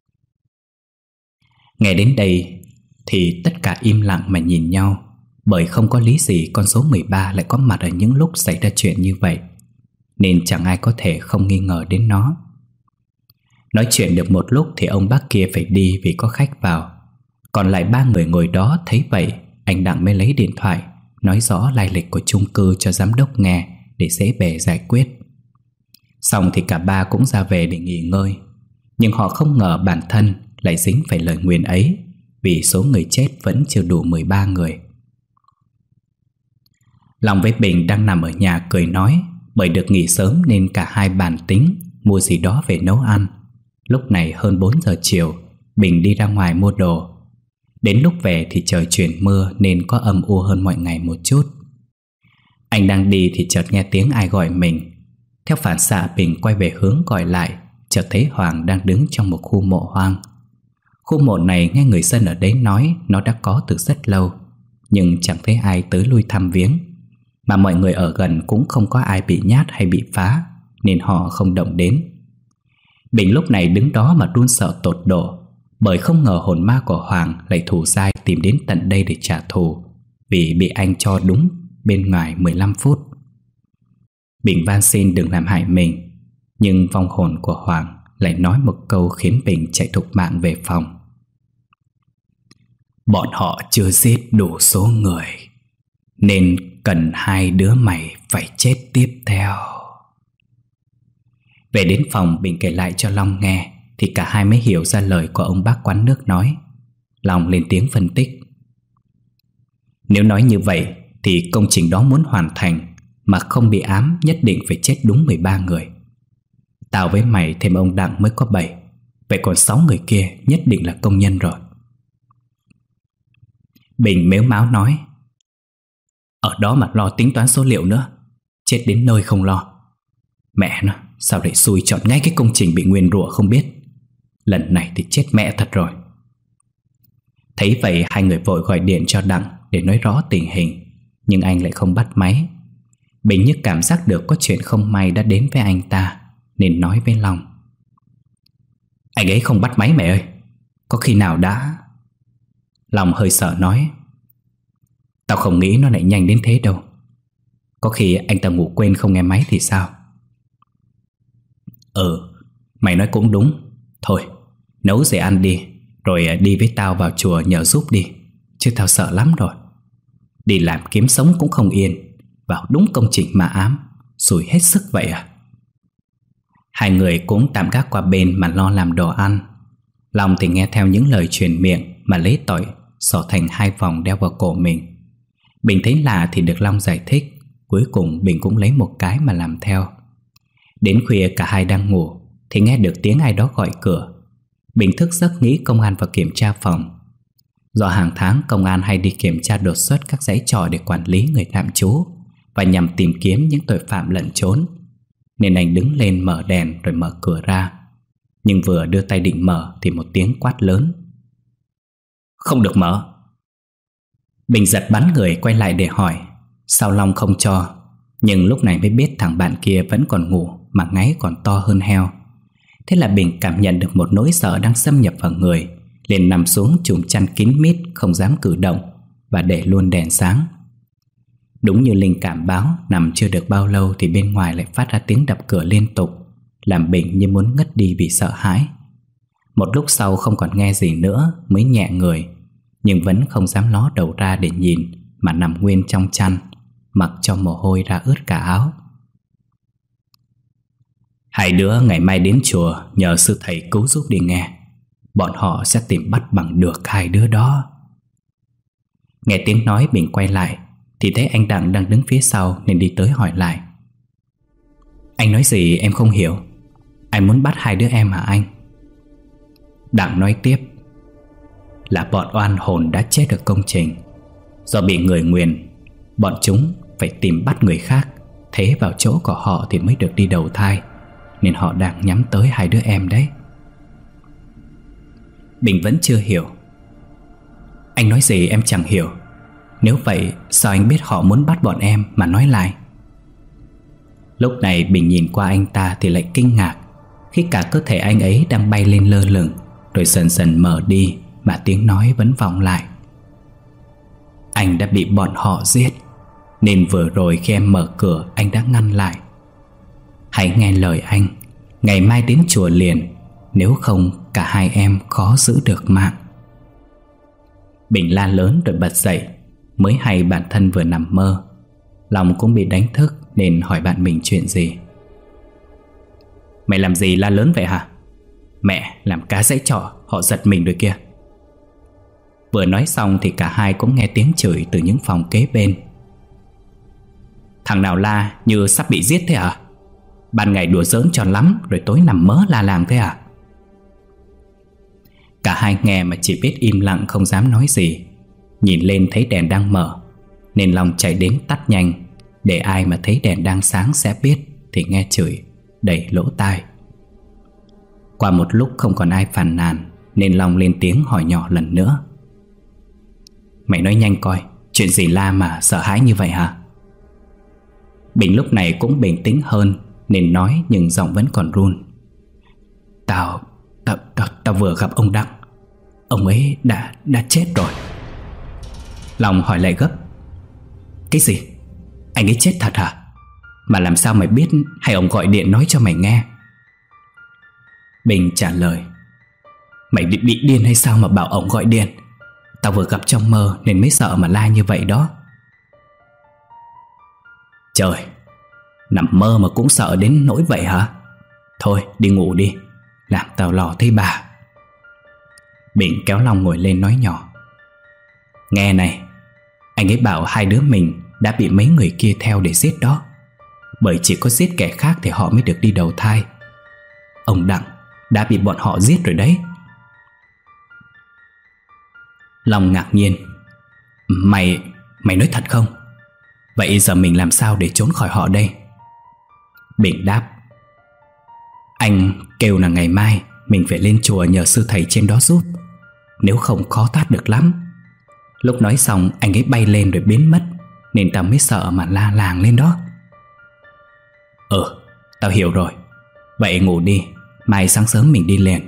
Nghe đến đây thì tất cả im lặng mà nhìn nhau, bởi không có lý gì con số 13 lại có mặt ở những lúc xảy ra chuyện như vậy, nên chẳng ai có thể không nghi ngờ đến nó. Nói chuyện được một lúc thì ông bác kia phải đi vì có khách vào. Còn lại 3 người ngồi đó thấy vậy, anh Đặng mới lấy điện thoại nói rõ lai lịch của chung cư cho giám đốc nghe để dễ bề giải quyết. Xong thì cả 3 cũng ra về để nghỉ ngơi. Nhưng họ không ngờ bản thân lại dính phải lời nguyền ấy, vì số người chết vẫn chưa đủ 13 người. Long với Bình đang nằm ở nhà cười nói, bởi được nghỉ sớm nên cả hai bàn tính mua gì đó về nấu ăn. Lúc này hơn 4 giờ chiều, Bình đi ra ngoài mua đồ. Đến lúc về thì trời chuyển mưa nên có âm u hơn mọi ngày một chút. Anh đang đi thì chợt nghe tiếng ai gọi mình. Theo phản xạ, Bình quay về hướng gọi lại, chợt thấy Hoàng đang đứng trong một khu mộ hoang. Khu mộ này nghe người dân ở đấy nói nó đã có từ rất lâu, nhưng chẳng thấy ai tới lui thăm viếng. Mà mọi người ở gần cũng không có ai bị nhát hay bị phá, nên họ không động đến. Bình lúc này đứng đó mà run sợ tột độ, bởi không ngờ hồn ma của Hoàng lại thủ dai tìm đến tận đây để trả thù, vì bị anh cho đúng bên ngoài 15 phút. Bình van xin đừng làm hại mình, nhưng vong hồn của Hoàng lại nói một câu khiến Bình chạy thục mạng về phòng. Bọn họ chưa giết đủ số người, nên cần 2 đứa mày phải chết tiếp theo. Về đến phòng, Bình kể lại cho Long nghe thì cả hai mới hiểu ra lời của ông bác quán nước nói. Long lên tiếng phân tích. Nếu nói như vậy thì công trình đó muốn hoàn thành mà không bị ám nhất định phải chết đúng 13 người. Tao với mày thêm ông Đặng mới có 7, vậy còn 6 người kia nhất định là công nhân rồi. Bình mếu máo nói, Ở đó mà lo tính toán số liệu nữa. Chết đến nơi không lo. Mẹ nó, sao lại xui chọn ngay cái công trình bị nguyền rủa không biết. Lần này thì chết mẹ thật rồi. Thấy vậy hai người vội gọi điện cho Đặng để nói rõ tình hình, nhưng anh lại không bắt máy. Bình như cảm giác được có chuyện không may đã đến với anh ta, nên nói với Long: anh ấy không bắt máy mẹ ơi. Có khi nào đã... Long hơi sợ nói: tao không nghĩ nó lại nhanh đến thế đâu. Có khi anh ta ngủ quên không nghe máy thì sao? Mày nói cũng đúng. Thôi, nấu rồi ăn đi, rồi đi với tao vào chùa nhờ giúp đi, chứ tao sợ lắm rồi. Đi làm kiếm sống cũng không yên, vào đúng công trình mà ám, xui hết sức vậy à. Hai người cũng tạm gác qua bên mà lo làm đồ ăn. Long thì nghe theo những lời truyền miệng mà lấy tỏi xỏ thành 2 vòng đeo vào cổ mình. Bình thấy lạ thì được Long giải thích. Cuối cùng Bình cũng lấy một cái mà làm theo. Đến khuya cả hai đang ngủ thì nghe được tiếng ai đó gọi cửa. Bình thức giấc nghĩ công an vào kiểm tra phòng. Do hàng tháng công an hay đi kiểm tra đột xuất các dãy trọ để quản lý người tạm trú và nhằm tìm kiếm những tội phạm lẩn trốn, nên anh đứng lên mở đèn rồi mở cửa ra. Nhưng vừa đưa tay định mở thì một tiếng quát lớn: không được mở! Bình giật bắn người quay lại để hỏi sao Long không cho, nhưng lúc này mới biết thằng bạn kia vẫn còn ngủ mà ngáy còn to hơn heo. Thế là Bình cảm nhận được một nỗi sợ đang xâm nhập vào người, liền nằm xuống chùm chăn kín mít không dám cử động và để luôn đèn sáng. Đúng như linh cảm báo, nằm chưa được bao lâu thì bên ngoài lại phát ra tiếng đập cửa liên tục, làm Bình như muốn ngất đi vì sợ hãi. Một lúc sau không còn nghe gì nữa mới nhẹ người, nhưng vẫn không dám ló đầu ra để nhìn, mà nằm nguyên trong chăn, mặc cho mồ hôi ra ướt cả áo. Hai đứa ngày mai đến chùa nhờ sư thầy cứu giúp đi nghe. Bọn họ sẽ tìm bắt bằng được hai đứa đó. Nghe tiếng nói Bình quay lại thì thấy anh Đặng đang đứng phía sau nên đi tới hỏi lại: anh nói gì em không hiểu. Anh muốn bắt hai đứa em hả anh? Đặng nói tiếp: là bọn oan hồn đã chết ở công trình. Do bị người nguyền, bọn chúng phải tìm bắt người khác thế vào chỗ của họ thì mới được đi đầu thai, nên họ đang nhắm tới hai đứa em đấy. Bình vẫn chưa hiểu. Anh nói gì em chẳng hiểu. Nếu vậy sao anh biết họ muốn bắt bọn em mà nói lại? Lúc này Bình nhìn qua anh ta thì lại kinh ngạc khi cả cơ thể anh ấy đang bay lên lơ lửng, rồi dần dần mở đi mà tiếng nói vẫn vọng lại: anh đã bị bọn họ giết, nên vừa rồi khi em mở cửa anh đã ngăn lại. Hãy nghe lời anh, ngày mai đến chùa liền, nếu không cả hai em khó giữ được mạng. Bình la lớn rồi bật dậy, mới hay bản thân vừa nằm mơ. Lòng cũng bị đánh thức nên hỏi bạn mình chuyện gì. Mày làm gì la lớn vậy hả? Mẹ, làm cá dãy trọ họ giật mình rồi kia. Vừa nói xong thì cả hai cũng nghe tiếng chửi từ những phòng kế bên. Thằng nào la như sắp bị giết thế à? Ban ngày đùa giỡn tròn lắm, rồi tối nằm mớ la làng thế à? Cả hai nghe mà chỉ biết im lặng không dám nói gì. Nhìn lên thấy đèn đang mở nên Long chạy đến tắt nhanh, để ai mà thấy đèn đang sáng sẽ biết thì nghe chửi đầy lỗ tai. Qua một lúc không còn ai phàn nàn nên Long lên tiếng hỏi nhỏ lần nữa: mày nói nhanh coi, chuyện gì la mà sợ hãi như vậy hả? Bình lúc này cũng bình tĩnh hơn nên nói, nhưng giọng vẫn còn run: Tao vừa gặp ông Đặng. Ông ấy đã chết rồi. Long hỏi lại gấp: cái gì? Anh ấy chết thật hả? Mà làm sao mày biết, hay ông gọi điện nói cho mày nghe? Bình trả lời: mày bị điên hay sao mà bảo ông gọi điện? Tao vừa gặp trong mơ nên mới sợ mà la như vậy đó. Trời, nằm mơ mà cũng sợ đến nỗi vậy hả? Thôi đi ngủ đi, làm tao lo thấy bà. Bình kéo Long ngồi lên nói nhỏ: nghe này, anh ấy bảo hai đứa mình đã bị mấy người kia theo để giết đó. Bởi chỉ có giết kẻ khác thì họ mới được đi đầu thai. Ông Đặng đã bị bọn họ giết rồi đấy. Long ngạc nhiên: Mày nói thật không? Vậy giờ mình làm sao để trốn khỏi họ đây? Bình đáp: Anh kêu là ngày mai mình phải lên chùa nhờ sư thầy trên đó giúp, nếu không khó thoát được lắm. Lúc nói xong anh ấy bay lên rồi biến mất, nên tao mới sợ mà la làng lên đó. Tao hiểu rồi. Vậy ngủ đi, mai sáng sớm mình đi liền.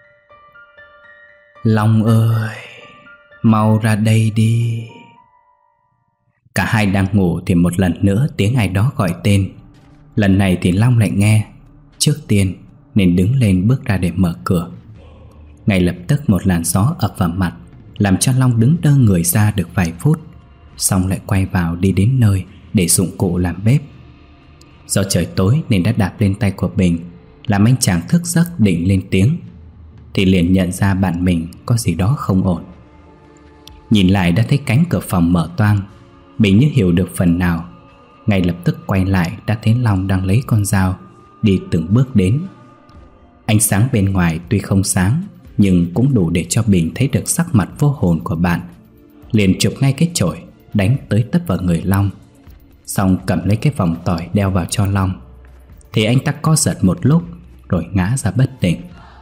Long ơi, mau ra đây đi. Cả hai đang ngủ thì một lần nữa tiếng ai đó gọi tên. Lần này thì Long lại nghe trước tiên, nên đứng lên bước ra để mở cửa. Ngay lập tức một làn gió ập vào mặt, làm cho Long đứng đơ người ra được vài phút, xong lại quay vào đi đến nơi để dụng cụ làm bếp. Do trời tối nên đã đạp lên tay của Bình, làm anh chàng thức giấc định lên tiếng, thì liền nhận ra bạn mình có gì đó không ổn. Nhìn lại đã thấy cánh cửa phòng mở toang. Bình như hiểu được phần nào, ngay lập tức quay lại đã thấy Long đang lấy con dao đi từng bước đến. Ánh sáng bên ngoài tuy không sáng, nhưng cũng đủ để cho Bình thấy được sắc mặt vô hồn của bạn. Liền chụp ngay cái chổi đánh tới tấp vào người Long, xong cầm lấy cái vòng tỏi đeo vào cho Long. Thì anh ta co giật một lúc rồi ngã ra bất tỉnh.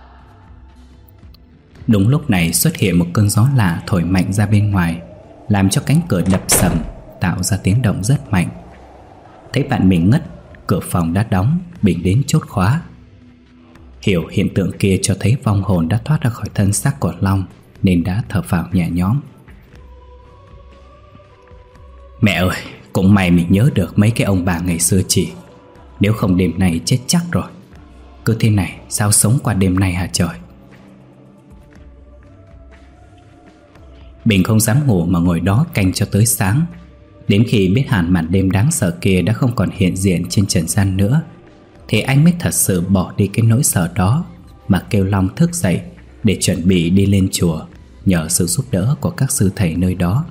Đúng lúc này xuất hiện một cơn gió lạ thổi mạnh ra bên ngoài, làm cho cánh cửa đập sầm, tạo ra tiếng động rất mạnh. Thấy bạn mình ngất, cửa phòng đã đóng, Bình đến chốt khóa. Hiểu hiện tượng kia cho thấy vong hồn đã thoát ra khỏi thân xác của Long, nên đã thở phào nhẹ nhõm. Mẹ ơi, cũng may mình nhớ được mấy cái ông bà ngày xưa chị, nếu không đêm nay chết chắc rồi. Cứ thế này sao sống qua đêm nay hả trời. Bình không dám ngủ mà ngồi đó canh cho tới sáng. Đến khi biết hẳn màn đêm đáng sợ kia đã không còn hiện diện trên trần gian nữa, thì anh mới thật sự bỏ đi cái nỗi sợ đó, mà kêu Long thức dậy để chuẩn bị đi lên chùa nhờ sự giúp đỡ của các sư thầy nơi đó.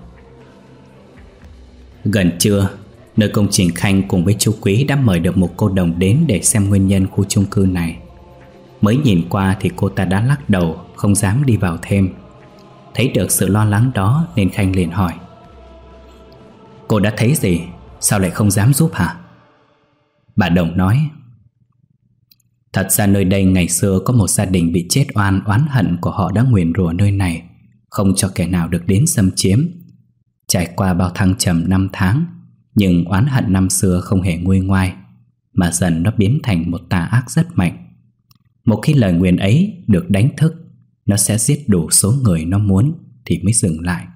Gần trưa, nơi công trình Khanh cùng với chú Quý đã mời được một cô đồng đến để xem nguyên nhân khu chung cư này. Mới nhìn qua thì cô ta đã lắc đầu, không dám đi vào thêm. Thấy được sự lo lắng đó nên Khanh liền hỏi: Cô đã thấy gì? Sao lại không dám giúp hả? Bà đồng nói: Thật ra nơi đây ngày xưa có một gia đình bị chết oan, oán hận của họ đã nguyền rủa nơi này, không cho kẻ nào được đến xâm chiếm. Trải qua bao thăng trầm năm tháng, nhưng oán hận năm xưa không hề nguôi ngoai, mà dần nó biến thành một tà ác rất mạnh. Một khi lời nguyền ấy được đánh thức, nó sẽ giết đủ số người nó muốn thì mới dừng lại.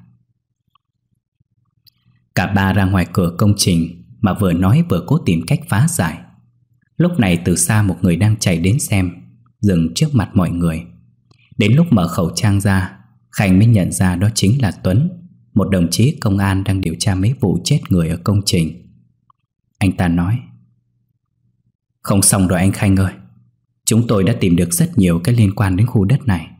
Cả ba ra ngoài cửa công trình mà vừa nói vừa cố tìm cách phá giải. Lúc này từ xa một người đang chạy đến xem, dừng trước mặt mọi người. Đến lúc mở khẩu trang ra, Khanh mới nhận ra đó chính là Tuấn, một đồng chí công an đang điều tra mấy vụ chết người ở công trình. Anh ta nói: Không xong rồi anh Khanh ơi, chúng tôi đã tìm được rất nhiều cái liên quan đến khu đất này.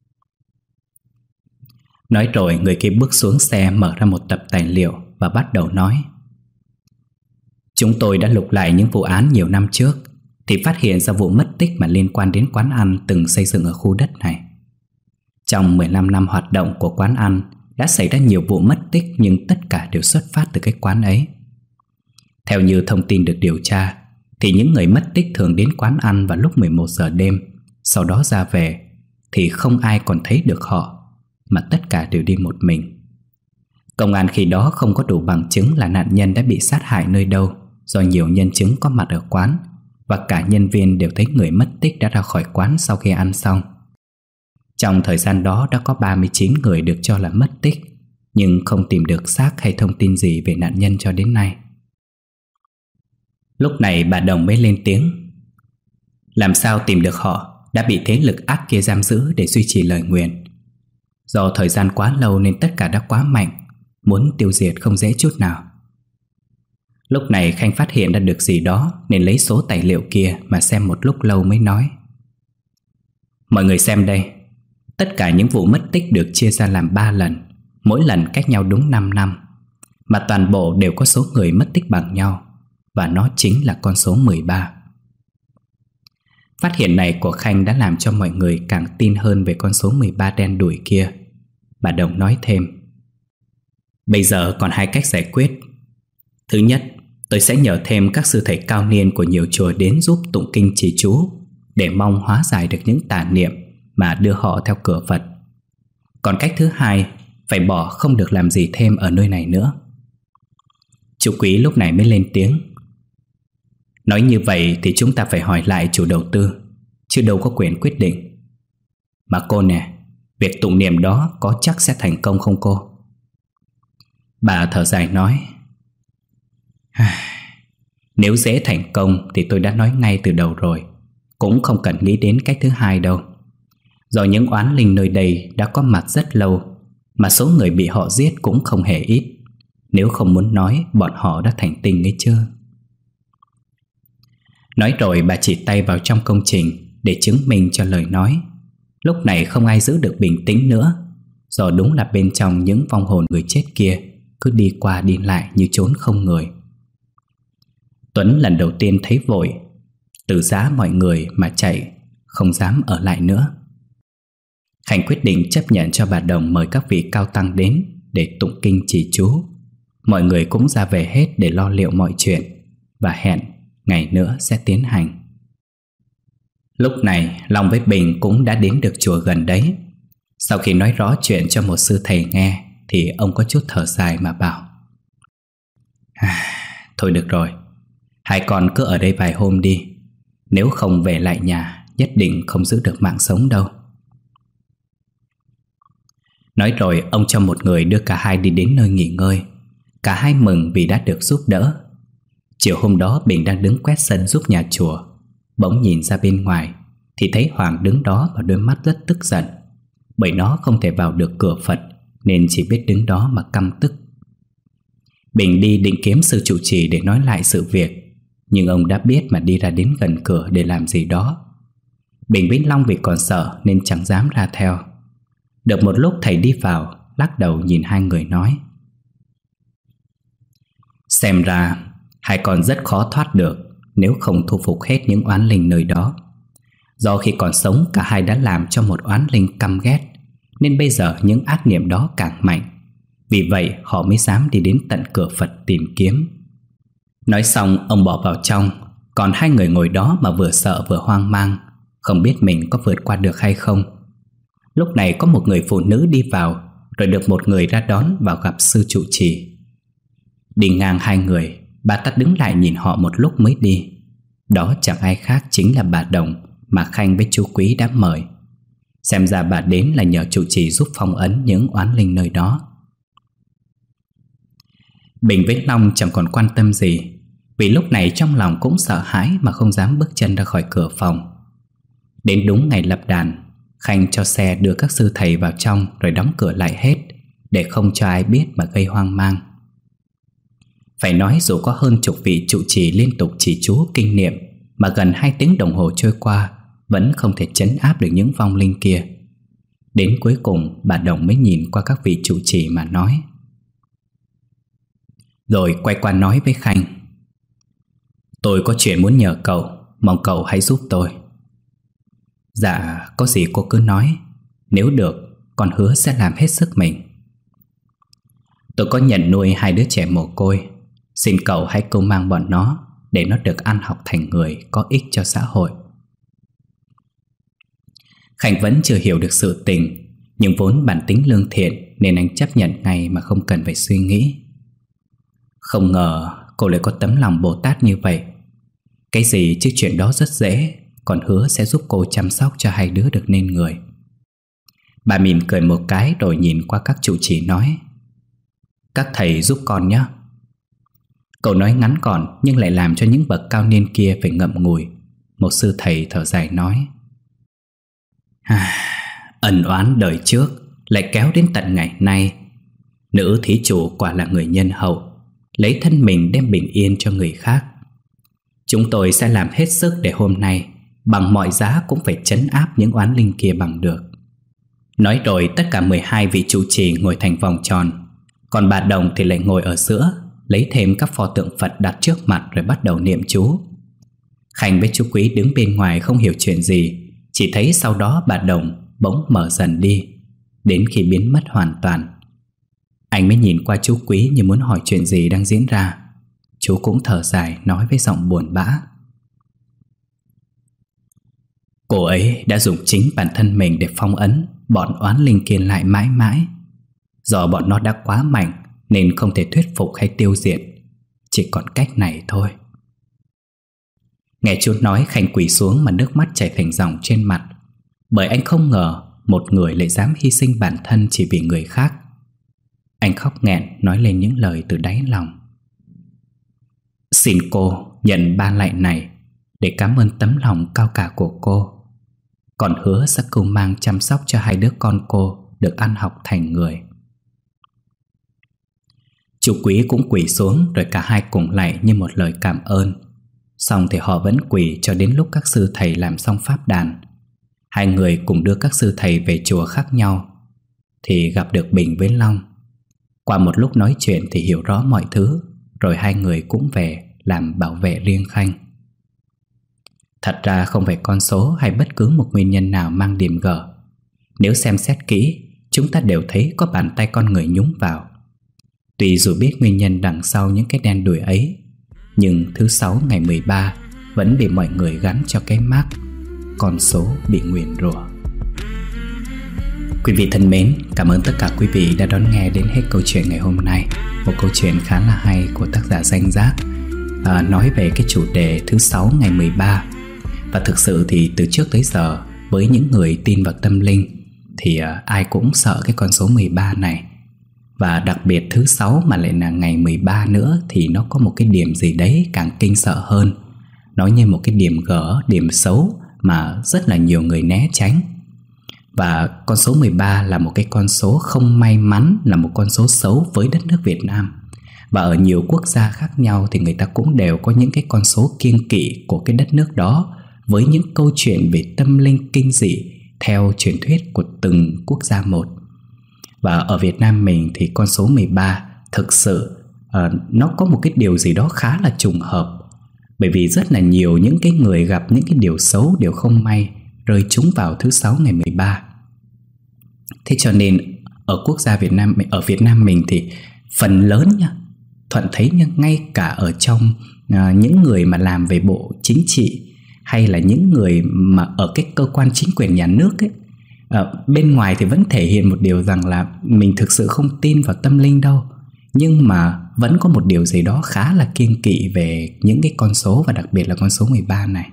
Nói rồi người kia bước xuống xe, mở ra một tập tài liệu và bắt đầu nói: Chúng tôi đã lục lại những vụ án nhiều năm trước, thì phát hiện ra vụ mất tích mà liên quan đến quán ăn từng xây dựng ở khu đất này. Trong 15 năm hoạt động của quán ăn đã xảy ra nhiều vụ mất tích, nhưng tất cả đều xuất phát từ cái quán ấy. Theo như thông tin được điều tra, thì những người mất tích thường đến quán ăn vào lúc 11 giờ đêm, sau đó ra về thì không ai còn thấy được họ, mà tất cả đều đi một mình. Công an khi đó không có đủ bằng chứng là nạn nhân đã bị sát hại nơi đâu, do nhiều nhân chứng có mặt ở quán, và cả nhân viên đều thấy người mất tích đã ra khỏi quán sau khi ăn xong. Trong thời gian đó đã có 39 người được cho là mất tích, nhưng không tìm được xác hay thông tin gì về nạn nhân cho đến nay. Lúc này bà Đồng mới lên tiếng: Làm sao tìm được họ? Đã bị thế lực ác kia giam giữ để duy trì lời nguyền. Do thời gian quá lâu nên tất cả đã quá mạnh, muốn tiêu diệt không dễ chút nào. Lúc này Khanh phát hiện ra được gì đó nên lấy số tài liệu kia mà xem một lúc lâu mới nói: Mọi người xem đây. Tất cả những vụ mất tích được chia ra làm 3 lần, mỗi lần cách nhau đúng 5 năm, mà toàn bộ đều có số người mất tích bằng nhau, và nó chính là con số 13. Phát hiện này của Khanh đã làm cho mọi người càng tin hơn về con số 13 đen đủi kia. Bà Đồng nói thêm: Bây giờ còn 2 cách giải quyết. Thứ nhất, tôi sẽ nhờ thêm các sư thầy cao niên của nhiều chùa đến giúp tụng kinh trì chú, để mong hóa giải được những tà niệm mà đưa họ theo cửa Phật. Còn cách thứ hai, phải bỏ không được làm gì thêm ở nơi này nữa. Chú Quý lúc này mới lên tiếng. Nói như vậy thì chúng ta phải hỏi lại chủ đầu tư, chứ đâu có quyền quyết định. Mà cô nè, việc tụng niệm đó có chắc sẽ thành công không cô? Bà thở dài nói, nếu dễ thành công thì tôi đã nói ngay từ đầu rồi, cũng không cần nghĩ đến cách thứ hai đâu. Do những oán linh nơi đây đã có mặt rất lâu, mà số người bị họ giết cũng không hề ít. Nếu không muốn nói, bọn họ đã thành tinh ấy chứ. Nói rồi bà chỉ tay vào trong công trình để chứng minh cho lời nói. Lúc này không ai giữ được bình tĩnh nữa, do đúng là bên trong những vong hồn người chết kia cứ đi qua đi lại như trốn không người. Tuấn lần đầu tiên thấy vội, từ giá mọi người mà chạy, không dám ở lại nữa. Khanh quyết định chấp nhận cho bà Đồng mời các vị cao tăng đến để tụng kinh trì chú. Mọi người cũng ra về hết để lo liệu mọi chuyện, và hẹn ngày nữa sẽ tiến hành. Lúc này Long với Bình cũng đã đến được chùa gần đấy. Sau khi nói rõ chuyện cho một sư thầy nghe, thì ông có chút thở dài mà bảo, thôi được rồi, hai con cứ ở đây vài hôm đi. Nếu không về lại nhà, nhất định không giữ được mạng sống đâu. Nói rồi ông cho một người đưa cả hai đi đến nơi nghỉ ngơi. Cả hai mừng vì đã được giúp đỡ. Chiều hôm đó Bình đang đứng quét sân giúp nhà chùa, bỗng nhìn ra bên ngoài thì thấy Hoàng đứng đó và đôi mắt rất tức giận, bởi nó không thể vào được cửa Phật nên chỉ biết đứng đó mà căm tức. Bình đi định kiếm sư trụ trì để nói lại sự việc, nhưng ông đã biết mà đi ra đến gần cửa để làm gì đó. Bình với Long vì còn sợ nên chẳng dám ra theo. Được một lúc thầy đi vào, lắc đầu nhìn hai người nói, xem ra hai con rất khó thoát được nếu không thu phục hết những oán linh nơi đó. Do khi còn sống cả hai đã làm cho một oán linh căm ghét, nên bây giờ những ác niệm đó càng mạnh. Vì vậy họ mới dám đi đến tận cửa Phật tìm kiếm. Nói xong ông bỏ vào trong, còn hai người ngồi đó mà vừa sợ vừa hoang mang, không biết mình có vượt qua được hay không. Lúc này có một người phụ nữ đi vào, rồi được một người ra đón vào gặp sư trụ trì. Đi ngang hai người, bà ta đứng lại nhìn họ một lúc mới đi. Đó chẳng ai khác chính là bà Đồng mà Khanh với chú Quý đã mời. Xem ra bà đến là nhờ trụ trì giúp phong ấn những oán linh nơi đó. Bình với Long chẳng còn quan tâm gì, vì lúc này trong lòng cũng sợ hãi mà không dám bước chân ra khỏi cửa phòng. Đến đúng ngày lập đàn, Khanh cho xe đưa các sư thầy vào trong rồi đóng cửa lại hết, để không cho ai biết mà gây hoang mang. Phải nói dù có hơn chục vị trụ trì liên tục trì chú kinh niệm, mà gần 2 tiếng đồng hồ trôi qua vẫn không thể trấn áp được những vong linh kia. Đến cuối cùng bà Đồng mới nhìn qua các vị trụ trì mà nói, rồi quay qua nói với Khanh, tôi có chuyện muốn nhờ cậu, mong cậu hãy giúp tôi. Dạ, có gì cô cứ nói, nếu được con hứa sẽ làm hết sức mình. Tôi có nhận nuôi 2 đứa trẻ mồ côi, xin cậu hãy cưu mang bọn nó để nó được ăn học thành người có ích cho xã hội. Khanh vẫn chưa hiểu được sự tình, nhưng vốn bản tính lương thiện nên anh chấp nhận ngay mà không cần phải suy nghĩ. Không ngờ cô lại có tấm lòng Bồ Tát như vậy. Cái gì chứ chuyện đó rất dễ, còn hứa sẽ giúp cô chăm sóc cho 2 đứa được nên người. Bà mỉm cười một cái rồi nhìn qua các trụ trì nói, các thầy giúp con nhé. Câu nói ngắn gọn nhưng lại làm cho những bậc cao niên kia phải ngậm ngùi. Một sư thầy thở dài nói, ân oán đời trước lại kéo đến tận ngày nay. Nữ thí chủ quả là người nhân hậu, lấy thân mình đem bình yên cho người khác. Chúng tôi sẽ làm hết sức để hôm nay bằng mọi giá cũng phải trấn áp những oán linh kia bằng được. Nói rồi tất cả 12 vị trụ trì ngồi thành vòng tròn, còn bà Đồng thì lại ngồi ở giữa, lấy thêm các pho tượng Phật đặt trước mặt rồi bắt đầu niệm chú. Khanh với chú Quý đứng bên ngoài không hiểu chuyện gì, chỉ thấy sau đó bà Đồng bỗng mở dần đi, đến khi biến mất hoàn toàn. Anh mới nhìn qua chú Quý như muốn hỏi chuyện gì đang diễn ra. chú cũng thở dài nói với giọng buồn bã: cô ấy đã dùng chính bản thân mình để phong ấn bọn oán linh kia lại mãi mãi. Do bọn nó đã quá mạnh nên không thể thuyết phục hay tiêu diệt, chỉ còn cách này thôi. Nghe chú nói, Khanh quỳ xuống mà nước mắt chảy thành dòng trên mặt, bởi anh không ngờ một người lại dám hy sinh bản thân chỉ vì người khác. Anh khóc nghẹn nói lên những lời từ đáy lòng: xin cô nhận ban lạy này để cảm ơn tấm lòng cao cả của cô. Còn hứa sẽ cưu mang chăm sóc cho hai đứa con cô được ăn học thành người. Chú Quý cũng quỳ xuống, rồi cả hai cùng lạy như một lời cảm ơn. Xong thì họ vẫn quỳ cho đến lúc các sư thầy làm xong pháp đàn. Hai người cùng đưa các sư thầy về chùa khác nhau thì gặp được Bình với Long. Qua một lúc nói chuyện thì hiểu rõ mọi thứ, rồi hai người cũng về làm bảo vệ riêng Khanh. Thật ra không phải con số hay bất cứ một nguyên nhân nào mang điểm gở. Nếu xem xét kỹ, chúng ta đều thấy có bàn tay con người nhúng vào. Tuy dù biết nguyên nhân đằng sau những cái đen đủi ấy, nhưng thứ Sáu ngày 13 vẫn bị mọi người gắn cho cái mác con số bị nguyền rủa. Quý vị thân mến, cảm ơn tất cả quý vị đã đón nghe đến hết câu chuyện ngày hôm nay. Một câu chuyện khá là hay của tác giả Danh Giác, nói về cái chủ đề thứ Sáu ngày 13. Và thực sự thì từ trước tới giờ, với những người tin vào tâm linh thì ai cũng sợ cái con số 13 này. Và đặc biệt thứ Sáu mà lại là ngày 13 nữa thì nó có một cái điểm gì đấy càng kinh sợ hơn. Nó như một cái điểm gở, điểm xấu mà rất là nhiều người né tránh. Và con số 13 là một cái con số không may mắn, là một con số xấu với đất nước Việt Nam. Và ở nhiều quốc gia khác nhau thì người ta cũng đều có những cái con số kiêng kỵ của cái đất nước đó, với những câu chuyện về tâm linh kinh dị theo truyền thuyết của từng quốc gia một. Và ở Việt Nam mình thì con số 13 thực sự nó có một cái điều gì đó khá là trùng hợp. Bởi vì rất là nhiều những cái người gặp những cái điều xấu, điều không may rơi trúng vào thứ Sáu ngày 13. Thế cho nên ở quốc gia Việt Nam, ở Việt Nam mình thì phần lớn nha, Thuận thấy nha, ngay cả ở trong những người mà làm về bộ chính trị hay là những người mà ở cái cơ quan chính quyền nhà nước ấy, bên ngoài thì vẫn thể hiện một điều rằng là mình thực sự không tin vào tâm linh đâu, nhưng mà vẫn có một điều gì đó khá là kiêng kỵ về những cái con số, và đặc biệt là con số 13 này.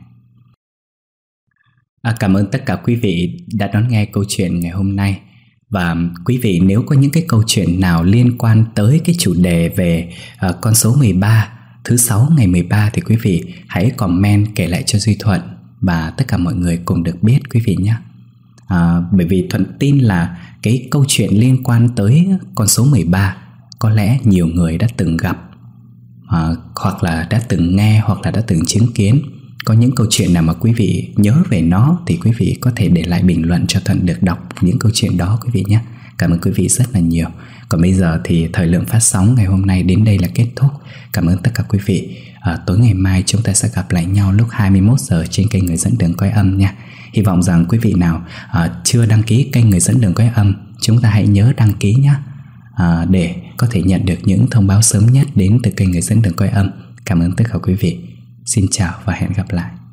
Cảm ơn tất cả quý vị đã đón nghe câu chuyện ngày hôm nay. Và quý vị nếu có những cái câu chuyện nào liên quan tới cái chủ đề về con số 13, thứ Sáu ngày 13 thì quý vị hãy comment kể lại cho Duy Thuận và tất cả mọi người cùng được biết quý vị nhé. Bởi vì Thuận tin là cái câu chuyện liên quan tới con số 13 có lẽ nhiều người đã từng gặp, hoặc là đã từng nghe, hoặc là đã từng chứng kiến. Có những câu chuyện nào mà quý vị nhớ về nó thì quý vị có thể để lại bình luận cho Thuận được đọc những câu chuyện đó quý vị nhé. Cảm ơn quý vị rất là nhiều. Còn bây giờ thì thời lượng phát sóng ngày hôm nay đến đây là kết thúc. Cảm ơn tất cả quý vị. Tối ngày mai chúng ta sẽ gặp lại nhau lúc 21 giờ trên kênh Người Dẫn Đường Quay Âm nha. Hy vọng rằng quý vị nào chưa đăng ký kênh Người Dẫn Đường Quay Âm, chúng ta hãy nhớ đăng ký nhé, để có thể nhận được những thông báo sớm nhất đến từ kênh Người Dẫn Đường Quay Âm. Cảm ơn tất cả quý vị. Xin chào và hẹn gặp lại.